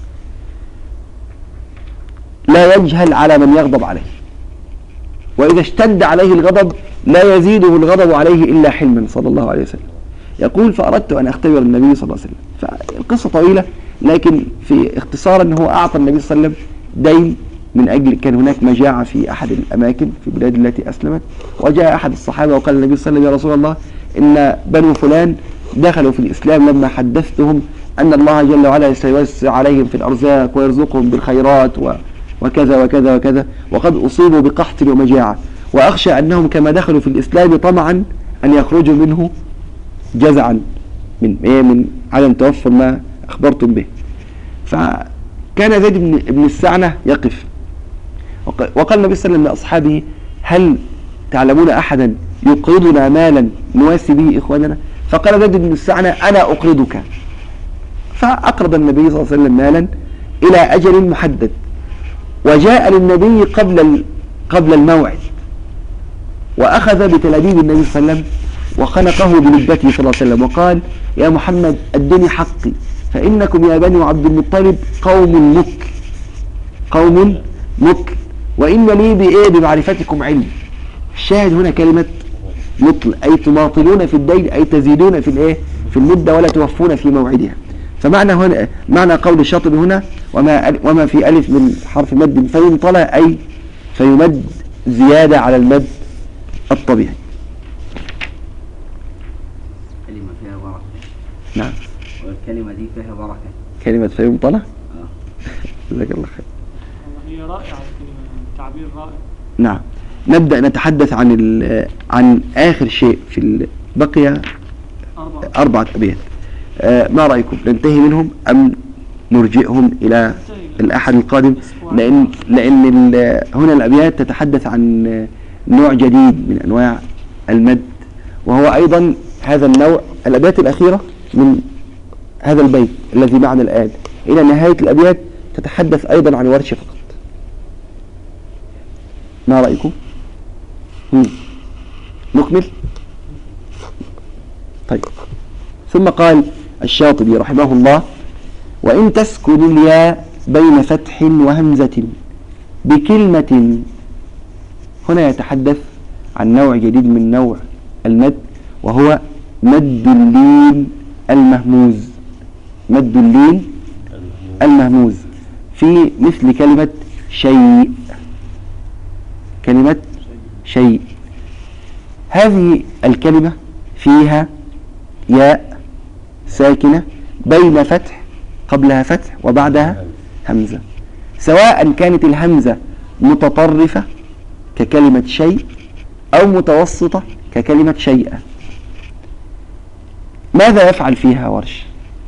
لا يجهل على من يغضب عليه، وإذا اشتد عليه الغضب لا يزيده الغضب عليه إلا حلما صلى الله عليه وسلم. يقول: فأردت أن أختبر النبي صلى الله عليه وسلم. فالقصة طويلة، لكن في اختصار أنه أعطى النبي صلى الله عليه وسلم دين من أجل كان هناك مجاعة في أحد الأماكن في البلاد التي أسلمت، وجاء أحد الصحابة وقال النبي صلى الله عليه وسلم: يا رسول الله، إن بنو فلان دخلوا في الإسلام لما حدثتهم أن الله جل وعلا سيوسع عليهم في الأرزاق ويرزقهم بالخيرات و وكذا وكذا وكذا، وقد أصيبوا بقحط ومجاعة، وأخشى أنهم كما دخلوا في الإسلام طمعا أن يخرجوا منه جزعا من إيه من عدم توفر ما أخبرتم به. فكان زيد بن, بن السعنة يقف، وقال النبي صلى الله عليه وسلم لأصحابه: هل تعلمون أحدا يقرضنا مالا نواسي به إخواننا؟ فقال زيد بن السعنة: أنا أقرضك. فأقرض النبي صلى الله عليه وسلم مالا إلى أجل محدد، وجاء للنبي قبل قبل الموعد، وأخذ بتلابيب النبي صلى الله عليه وسلم وخنقه بلبته صلى الله عليه وسلم، وقال: يا محمد أدني حقي، فإنكم يا بني عبد المطلب قوم مك قوم مك وإن لي بإيه بمعرفتكم علم. الشاهد هنا كلمة مطل، أي تماطلون في الدين، أي تزيدون في الإيه في المدة ولا توفون في موعدها. فمعنى هنا معنى قول الشاطبي هنا: وما وما في ألف من حرف مد فينطلى، أي فيمد زيادة على المد الطبيعي. كلمة فيها ورقة نعم. والكلمة دي فيها بركة. كلمة فيمطلة. آه. جزاك الله خير. هي رائعة الكلمة، تعبير رائع. نعم. نبدأ نتحدث عن ال- عن آخر شيء في ال- بقي أربعة. أربعة أبيات. آه، ما رأيكم ننتهي منهم أم نرجئهم إلى الأحد القادم؟ لأن لأن ال- هنا الأبيات تتحدث عن نوع جديد من أنواع المد، وهو أيضا هذا النوع. الأبيات الأخيرة من هذا البيت الذي معنا الآن إلى نهاية الأبيات تتحدث أيضا عن ورش فقط. ما رأيكم؟ هم. نكمل؟ طيب. ثم قال الشاطبي رحمه الله: وإن تسكن الياء بين فتح وهمزة بكلمة. هنا يتحدث عن نوع جديد من نوع المد، وهو مد اللين المهموز. مد اللين المهموز في مثل كلمة شيء. كلمة شيء هذه الكلمة فيها ياء ساكنة بين فتح، قبلها فتح وبعدها همزة، سواء كانت الهمزة متطرفة ككلمة شيء أو متوسطة ككلمة شيئا. ماذا يفعل فيها ورش؟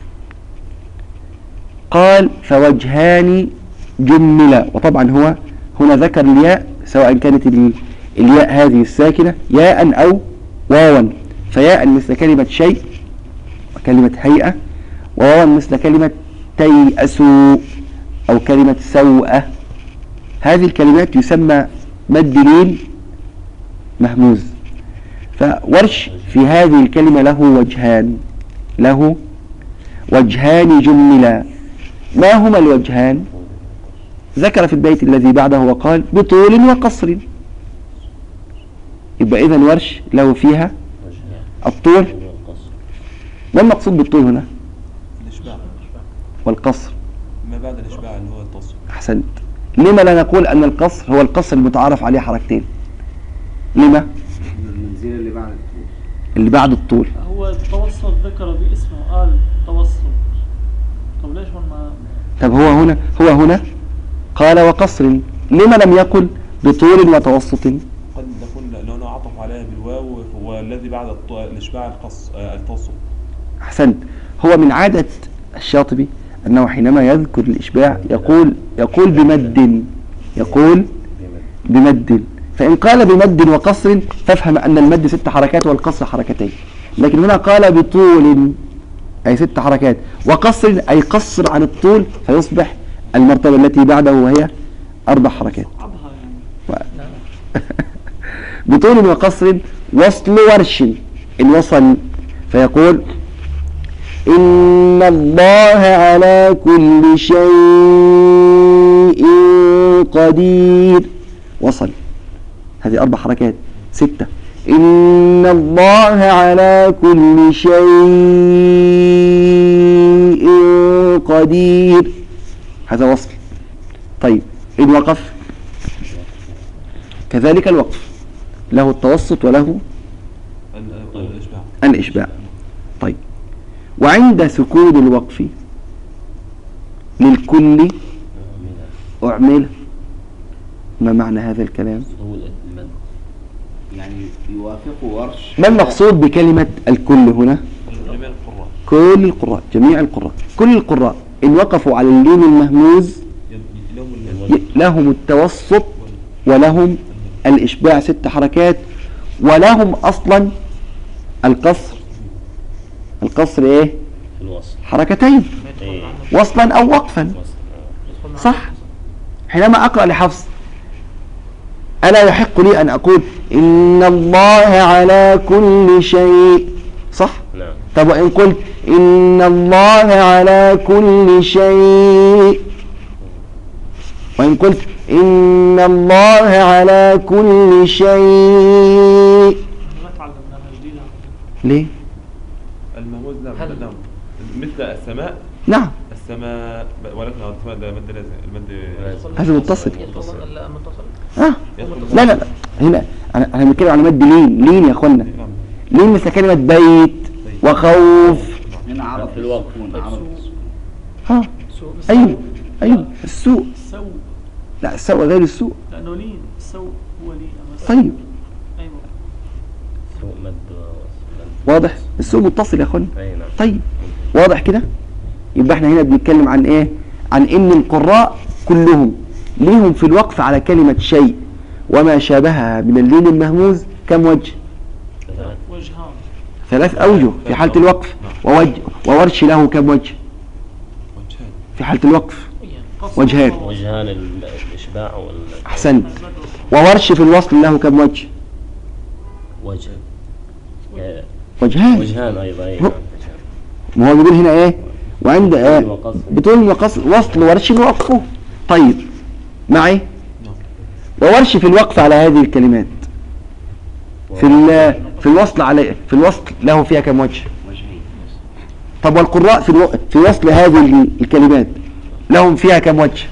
قال: فوجهان جملا. وطبعا هو هنا ذكر الياء سواء كانت الياء هذه الساكنة ياء أو واوا، فياء مثل كلمة شيء وكلمة هيئة، وواوا مثل كلمة تيأسوا أو كلمة سوءة. هذه الكلمات يسمى مد لين مهموز. فورش في هذه الكلمة له وجهان، له وجهان جملا. ما هما الوجهان؟ ذكر في البيت الذي بعده وقال: بطول وقصر. يبقى إذن ورش له فيها الطول. ما المقصود بالطول هنا؟ الإشباع والقصر. ما بعد الإشباع اللي هو التصل. أحسنت. لما لا نقول أن القصر هو القصر المتعارف عليه حركتين؟ لما؟ المنزل اللي بعد الطول. اللي بعد الطول. هو التوسط ذكر باسمه، قال توسط. طب ليش هون ما؟ طب هو هنا هو هنا قال وقصر، لما لم يقل بطول وتوسط؟ قد نكون لأنه عطف عليها بالواو، هو الذي بعد الط- الإشباع القص آه، التصل. أحسنت. هو من عادة الشاطبي أنه حينما يذكر الإشباع يقول يقول بمد، يقول بمد. فإن قال بمد وقصر فافهم أن المد ست حركات والقصر حركتين، لكن هنا قال بطول أي ست حركات، وقصر أي قصر عن الطول فيصبح المرتبة التي بعده وهي أربع حركات. عبها يعني. بطول وقصر. وصل ورش إن وصل فيقول: إن الله على كل شيء قدير. وصل، هذه أربع حركات. ستة. إن الله على كل شيء قدير، هذا وصل. طيب إن وقف كذلك الوقف له التوسط وله ال- الإشباع. الإشباع. طيب وعند سكون الوقف للكل أعمل. ما معنى هذا الكلام؟ يعني يوافق ورش. ما المقصود بكلمة الكل هنا؟ جميع القراء كل القراء، جميع القراء، كل القراء إن وقفوا على اللين المهموز يد- لهم ال- ي- لهم التوسط ولهم الإشباع ست حركات، ولهم أصلا القصر. القصر إيه؟ الوصل. حركتين، إيه. وصلا أو وقفا. صح. حينما أقرأ لحفص ألا يحق لي أن أقول إن الله على كل شيء، صح؟ نعم. طب وإن قلت إن الله على كل شيء، وإن قلت إن الله على كل شيء، ما تعلمناها جديدة. ليه؟ المهموز. نعم هل- نعم مثل السماء. نعم السماء ولكن السماء ده مد لازم، المد هذا متصل. يتصل لا متصل. آه. يدخل- لا لا لا هنا أنا أنا بنتكلم على مد لين. لين يا أخوانا. نعم. لين مثل كلمة بيت وخوف. هنا عرض في الوقف. السكون، عرض سوء ها سوء أيوه أيوه السوء. سوء لا السوء غير السوء. لأنه لين السوء هو لين أما طيب أيوه سوء مد ووصل. واضح السوء متصل يا أخوان. أي نعم. طيب واضح كده. يبقى احنا هنا بنتكلم عن ايه؟ عن ان القراء كلهم ليهم في الوقف على كلمة شيء وما شابهها من اللين المهموز كم وجه؟ وجهان ثلاث أوجه في حالة الوقف. ووجه وورش له كم وجه وجهان. في حالة الوقف؟ يعني قصر وجهان. ووصل. وجهان ال- الإشباع وال أحسنت. وورش في الوصل له كم وجه؟ وجه. آه، وجهان. وجهان أيضا. أي هو- نعم. ما هو بيقول هنا ايه؟ وعند بطول ايه؟ وقصر. بطول وقصر وصل ورش ووقفه. طيب معي؟ وورش في الوقف على هذه الكلمات في ال- في الوصل على في الوصل له فيها كم وجه؟ وجهين. طب والقراء في الو... في وصل هذه الكلمات لهم فيها كم وجه؟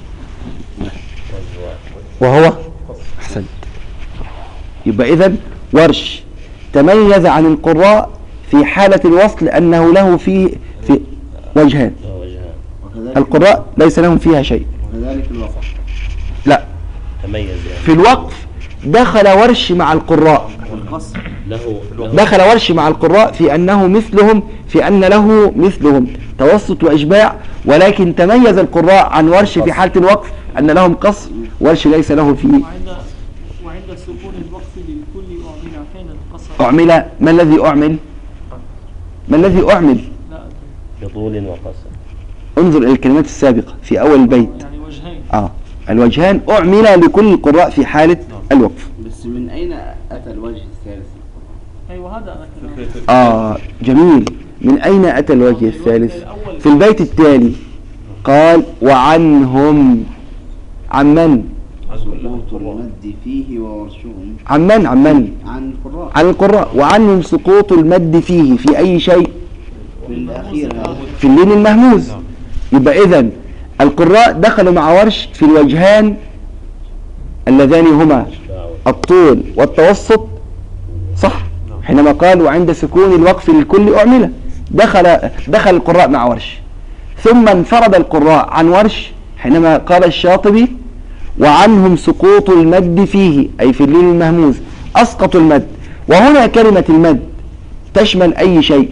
وهو احسنت. يبقى اذا ورش تميز عن القراء في حالة الوصل انه له في في وجهان. له وجهان. وكذلك القراء ليس لهم فيها شيء. وكذلك الوقف. لا تميز يعني. في الوقف دخل ورش مع القراء والقصر له له دخل ورش مع القراء في أنه مثلهم في أن له مثلهم توسط وإشباع، ولكن تميز القراء عن ورش في حالة الوقف أن لهم قصر، ورش ليس له فيه. وعند وعند سكون الوقف للكل أعمل حين القصر. أعمل. ما الذي أعمل؟ ما الذي أعمل؟ لا بطول وقصر. انظر إلى الكلمات السابقة في أول البيت. يعني وجهين. آه الوجهان أعمل لكل القراء في حالة الوقف. بس من أين أتى الوجه الثالث؟ أيوه هذا أنا في- كمان. في- آه جميل. من أين أتى الوجه الثالث؟ في البيت التالي قال وعنهم. عن من؟ سقوط المد فيه وورشهم عن من؟ عن من؟ عن القراء عن القراء. وعنهم سقوط المد فيه في أي شيء؟ في الأخير هذا. في اللين المهموز. يبقى إذن القراء دخلوا مع ورش في الوجهان اللذان هما الطول والتوسط، صح؟ حينما قال وعند سكون الوقف للكل أعمله، دخل دخل القراء مع ورش. ثم انفرد القراء عن ورش حينما قال الشاطبي وعنهم سقوط المد فيه أي في اللين المهموز، أسقطوا المد. وهنا كلمة المد تشمل أي شيء،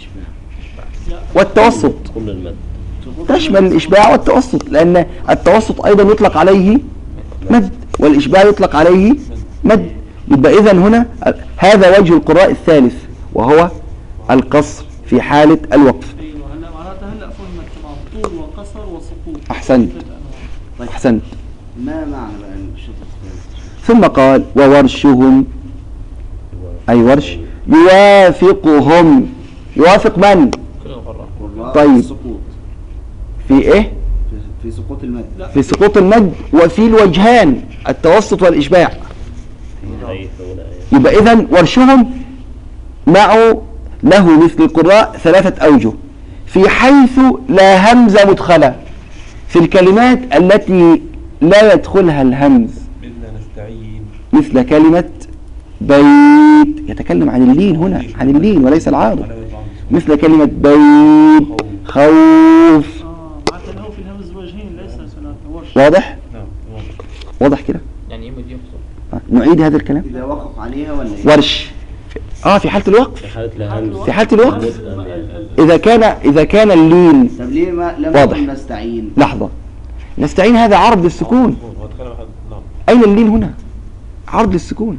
والتوسط كل المد. تشمل الإشباع والتوسط، لأن التوسط أيضا يطلق عليه مد والإشباع يطلق عليه مد. يبقى إذن هنا هذا وجه القراء الثالث وهو القصر في حالة الوقف. أيوه هلا معناتها هلا فهمت تمام. طول وقصر وسقوط. أحسنت. ثلاث أنواع. أحسنت. ما معنى بقى الشطر الثالث؟ ثم قال وورشهم أي ورش يوافقهم. يوافق من؟ قراء طيب. السقوط في إيه؟ في- في سقوط المد. في سقوط المد وفي الوجهان التوسط والإشباع. حيث ولا يبقى إذن ورشهم معه له مثل القراء ثلاثة أوجه. في حيث لا همزة مدخلة، في الكلمات التي لا يدخلها الهمز، منا نستعين. مثل كلمة بيت. يتكلم عن اللين هنا، عن اللين وليس العارض. على وضع مثل كلمة بيت، خوف. آه معناتها له في الهمز وجهين ليس ثلاثة. ورش. واضح؟ نعم واضح. واضح كده؟ يعني يمد يفصل. آه، نعيد هذا الكلام. إذا وقف عليها ولا إيه؟ ورش اه في حالة الوقف. في حالة الهمز. في حالة الوقف. الهمز ال- ال- إذا كان إذا كان اللين. طب ليه ما لم واضح. نقل نستعين؟ لحظة، نستعين هذا عرض للسكون. هو تكلم واحد. نعم. أين اللين هنا؟ عرض للسكون.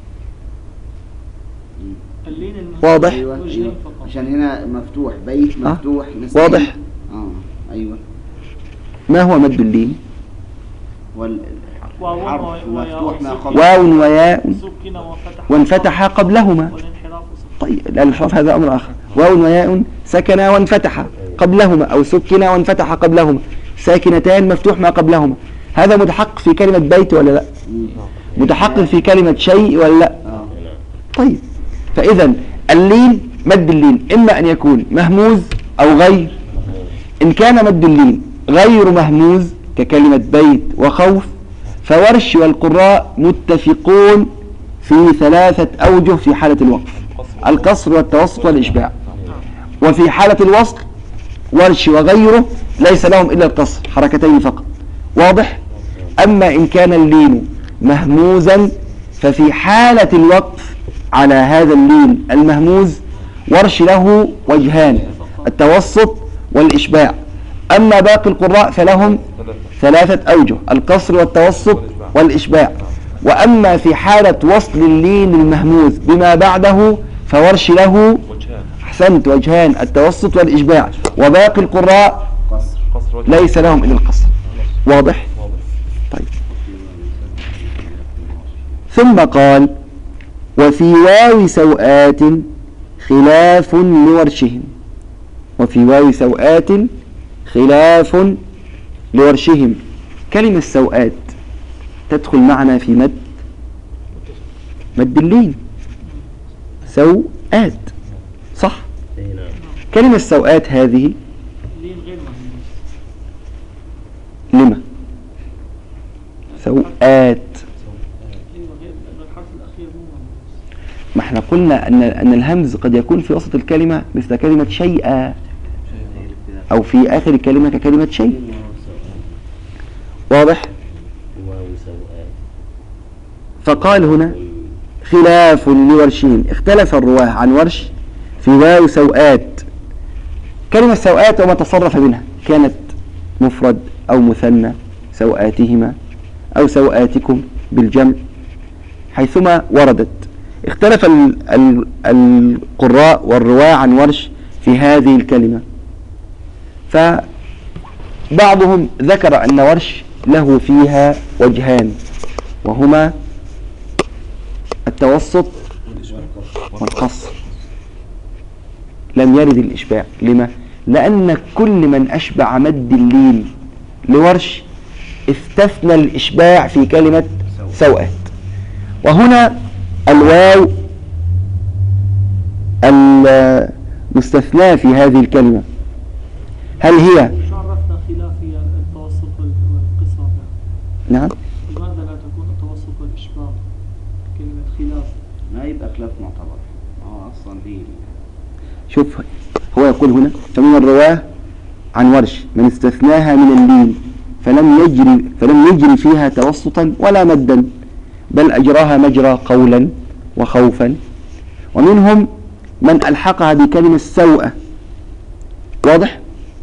اللين المهموز واضح؟ أيوة وجهين أيوة. فقط. عشان هنا مفتوح بيت آه. مفتوح نستعين. واضح؟ اه أيوة. ما هو مد اللين؟ وال واو الحرف وياء مفتوح ما وسكن. قبل. واو وياء سكن وفتح. وانفتح قبلهما. والانحراف سقط. طيب الانحراف هذا أمر آخر. واو وياء سكن وانفتح قبلهما أو سكن وانفتح قبلهما، ساكنتان مفتوح ما قبلهما. هذا متحقق في كلمة بيت ولا لا؟ متحقق في كلمة شيء ولا لا؟ اه طيب فإذا اللين مد اللين إما أن يكون مهموز أو غير. إن كان مد اللين غير مهموز ككلمة بيت وخوف فورش والقراء متفقون في ثلاثة أوجه في حالة الوقف: القصر والتوسط والإشباع. وفي حالة الوصل ورش وغيره ليس لهم إلا القصر، حركتين فقط. واضح؟ أما إن كان اللين مهموزا ففي حالة الوقف على هذا اللين المهموز ورش له وجهان، التوسط والإشباع. أما باقي القراء فلهم ثلاثة أوجه، القصر والتوسط والإشباع. وأما في حالة وصل اللين المهموز بما بعده فورش له أحسنت وجهان، التوسط والإشباع. وباقي القراء ليس لهم إلا القصر. واضح؟ طيب. ثم قال وفي واو سوآت خلاف لورشهم. وفي واو سوآت خلاف لورشهم. كلمة سوآت تدخل معنا في مد مد اللين، سوآت، صح؟ كلمة سوآت هذه لما سوآت؟ ما احنا قلنا ان ان الهمز قد يكون في وسط الكلمة مثل كلمة شيئا، او في اخر الكلمة ككلمة شيء. واضح؟ فقال هنا خلاف لورشهم، اختلف الرواه عن ورش في واو سوآت. كلمة سوآت وما تصرف منها كانت مفرد أو مثنى، سوآتهما أو سوآتكم بالجمع حيثما وردت. اختلف ال ال القراء والرواة عن ورش في هذه الكلمة، فبعضهم ذكر أن ورش له فيها وجهان وهما التوسط والقصر، لم يرد الإشباع. لما؟ لأن كل من أشبع مد اللين لورش استثنى الإشباع في كلمة سوءات. وهنا الواو المستثنى في هذه الكلمة هل هي؟ شو عرفنا خلاف هي التوسط والقصر؟ نعم. لماذا لا تكون التوسط والإشباع كلمة خلاف؟ ما يبقى خلاف معتبر، اه اصلا دي. شوف هو يقول هنا فمن الرواه عن ورش من استثناها من اللين فلم يجري فلم يجري فيها توسطا ولا مدا، بل أجراها مجرى قولا وخوفا. ومنهم من ألحقها بكلمة السوءة. واضح؟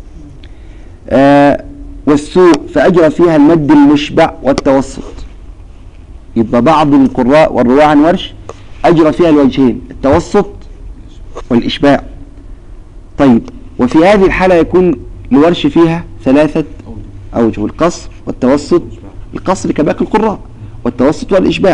آه والسوء فأجرى فيها المد المشبع والتوسط. يبقى بعض القراء والرواة عن ورش أجرى فيها الوجهين، التوسط والإشباع. طيب، وفي هذه الحالة يكون لورش فيها ثلاثة أوجه، القصر والتوسط، القصر كباقي القراء، والتوسط والإشباع.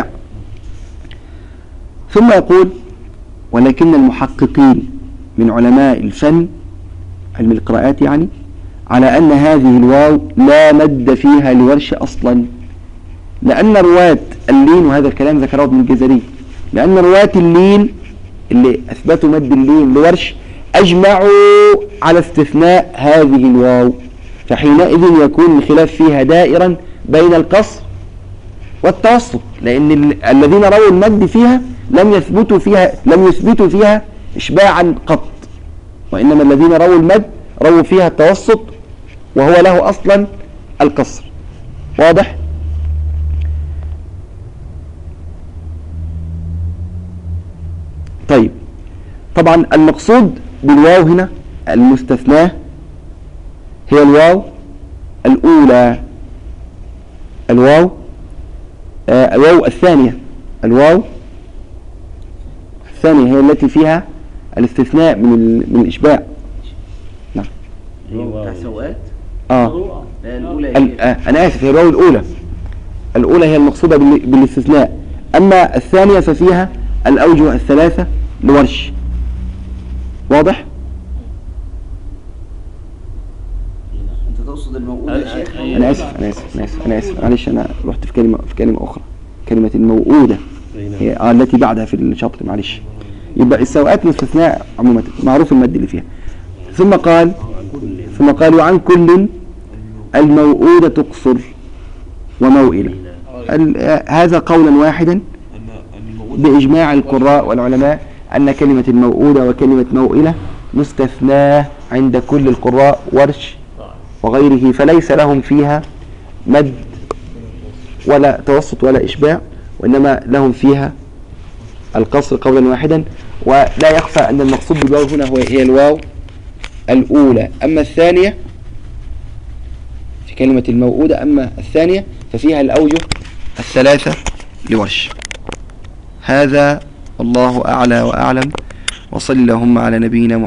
ثم يقول ولكن المحققين من علماء الفن علم القراءات يعني على أن هذه الواو لا مد فيها لورش أصلا، لأن رواة اللين، وهذا الكلام ذكره ابن الجزري، لأن رواة اللين اللي أثبتوا مد اللين لورش أجمعوا على استثناء هذه الواو، فحينئذ يكون الخلاف فيها دائرا بين القصر والتوسط، لأن الذين رووا المد فيها لم يثبتوا فيها لم يثبتوا فيها إشباعا قط، وإنما الذين رووا المد رووا فيها التوسط وهو له أصلا القصر. واضح؟ طيب، طبعا المقصود بالواو هنا المستثناه هي الواو الأولى، الواو آه الواو الثانية، الواو الثانية هي التي فيها الاستثناء من من الإشباع. نعم. بتاع سوءات. اه الأولى آه أنا آسف، هي الواو الأولى، الأولى هي المقصودة بالاستثناء، أما الثانية ففيها الأوجه الثلاثة لورش. واضح؟ انت تقصد الموؤودة يا شيخ؟ أنا آسف أنا آسف أنا آسف أنا آسف معلش، أنا رحت في كلمة في كلمة أخرى، كلمة الموؤودة هي آه التي بعدها في الشطر، معلش. يبقى السوءات مستثناء عموما، معروف المد اللي فيها. ثم قال ثم قال وعن كل الموؤودة تقصر وموئلة. هذا قولا واحدا بإجماع القراء والعلماء أن كلمة الموؤودة وكلمة موئلة مستثناة عند كل القراء ورش وغيره، فليس لهم فيها مد ولا توسط ولا إشباع، وإنما لهم فيها القصر قولا واحدا. ولا يخفى أن المقصود بالواو هنا هو هي الواو الأولى، أما الثانية في كلمة الموؤودة، أما الثانية ففيها الأوجه الثلاثة لورش. هذا والله أعلى وأعلم، وصل اللهم على نبينا محمد.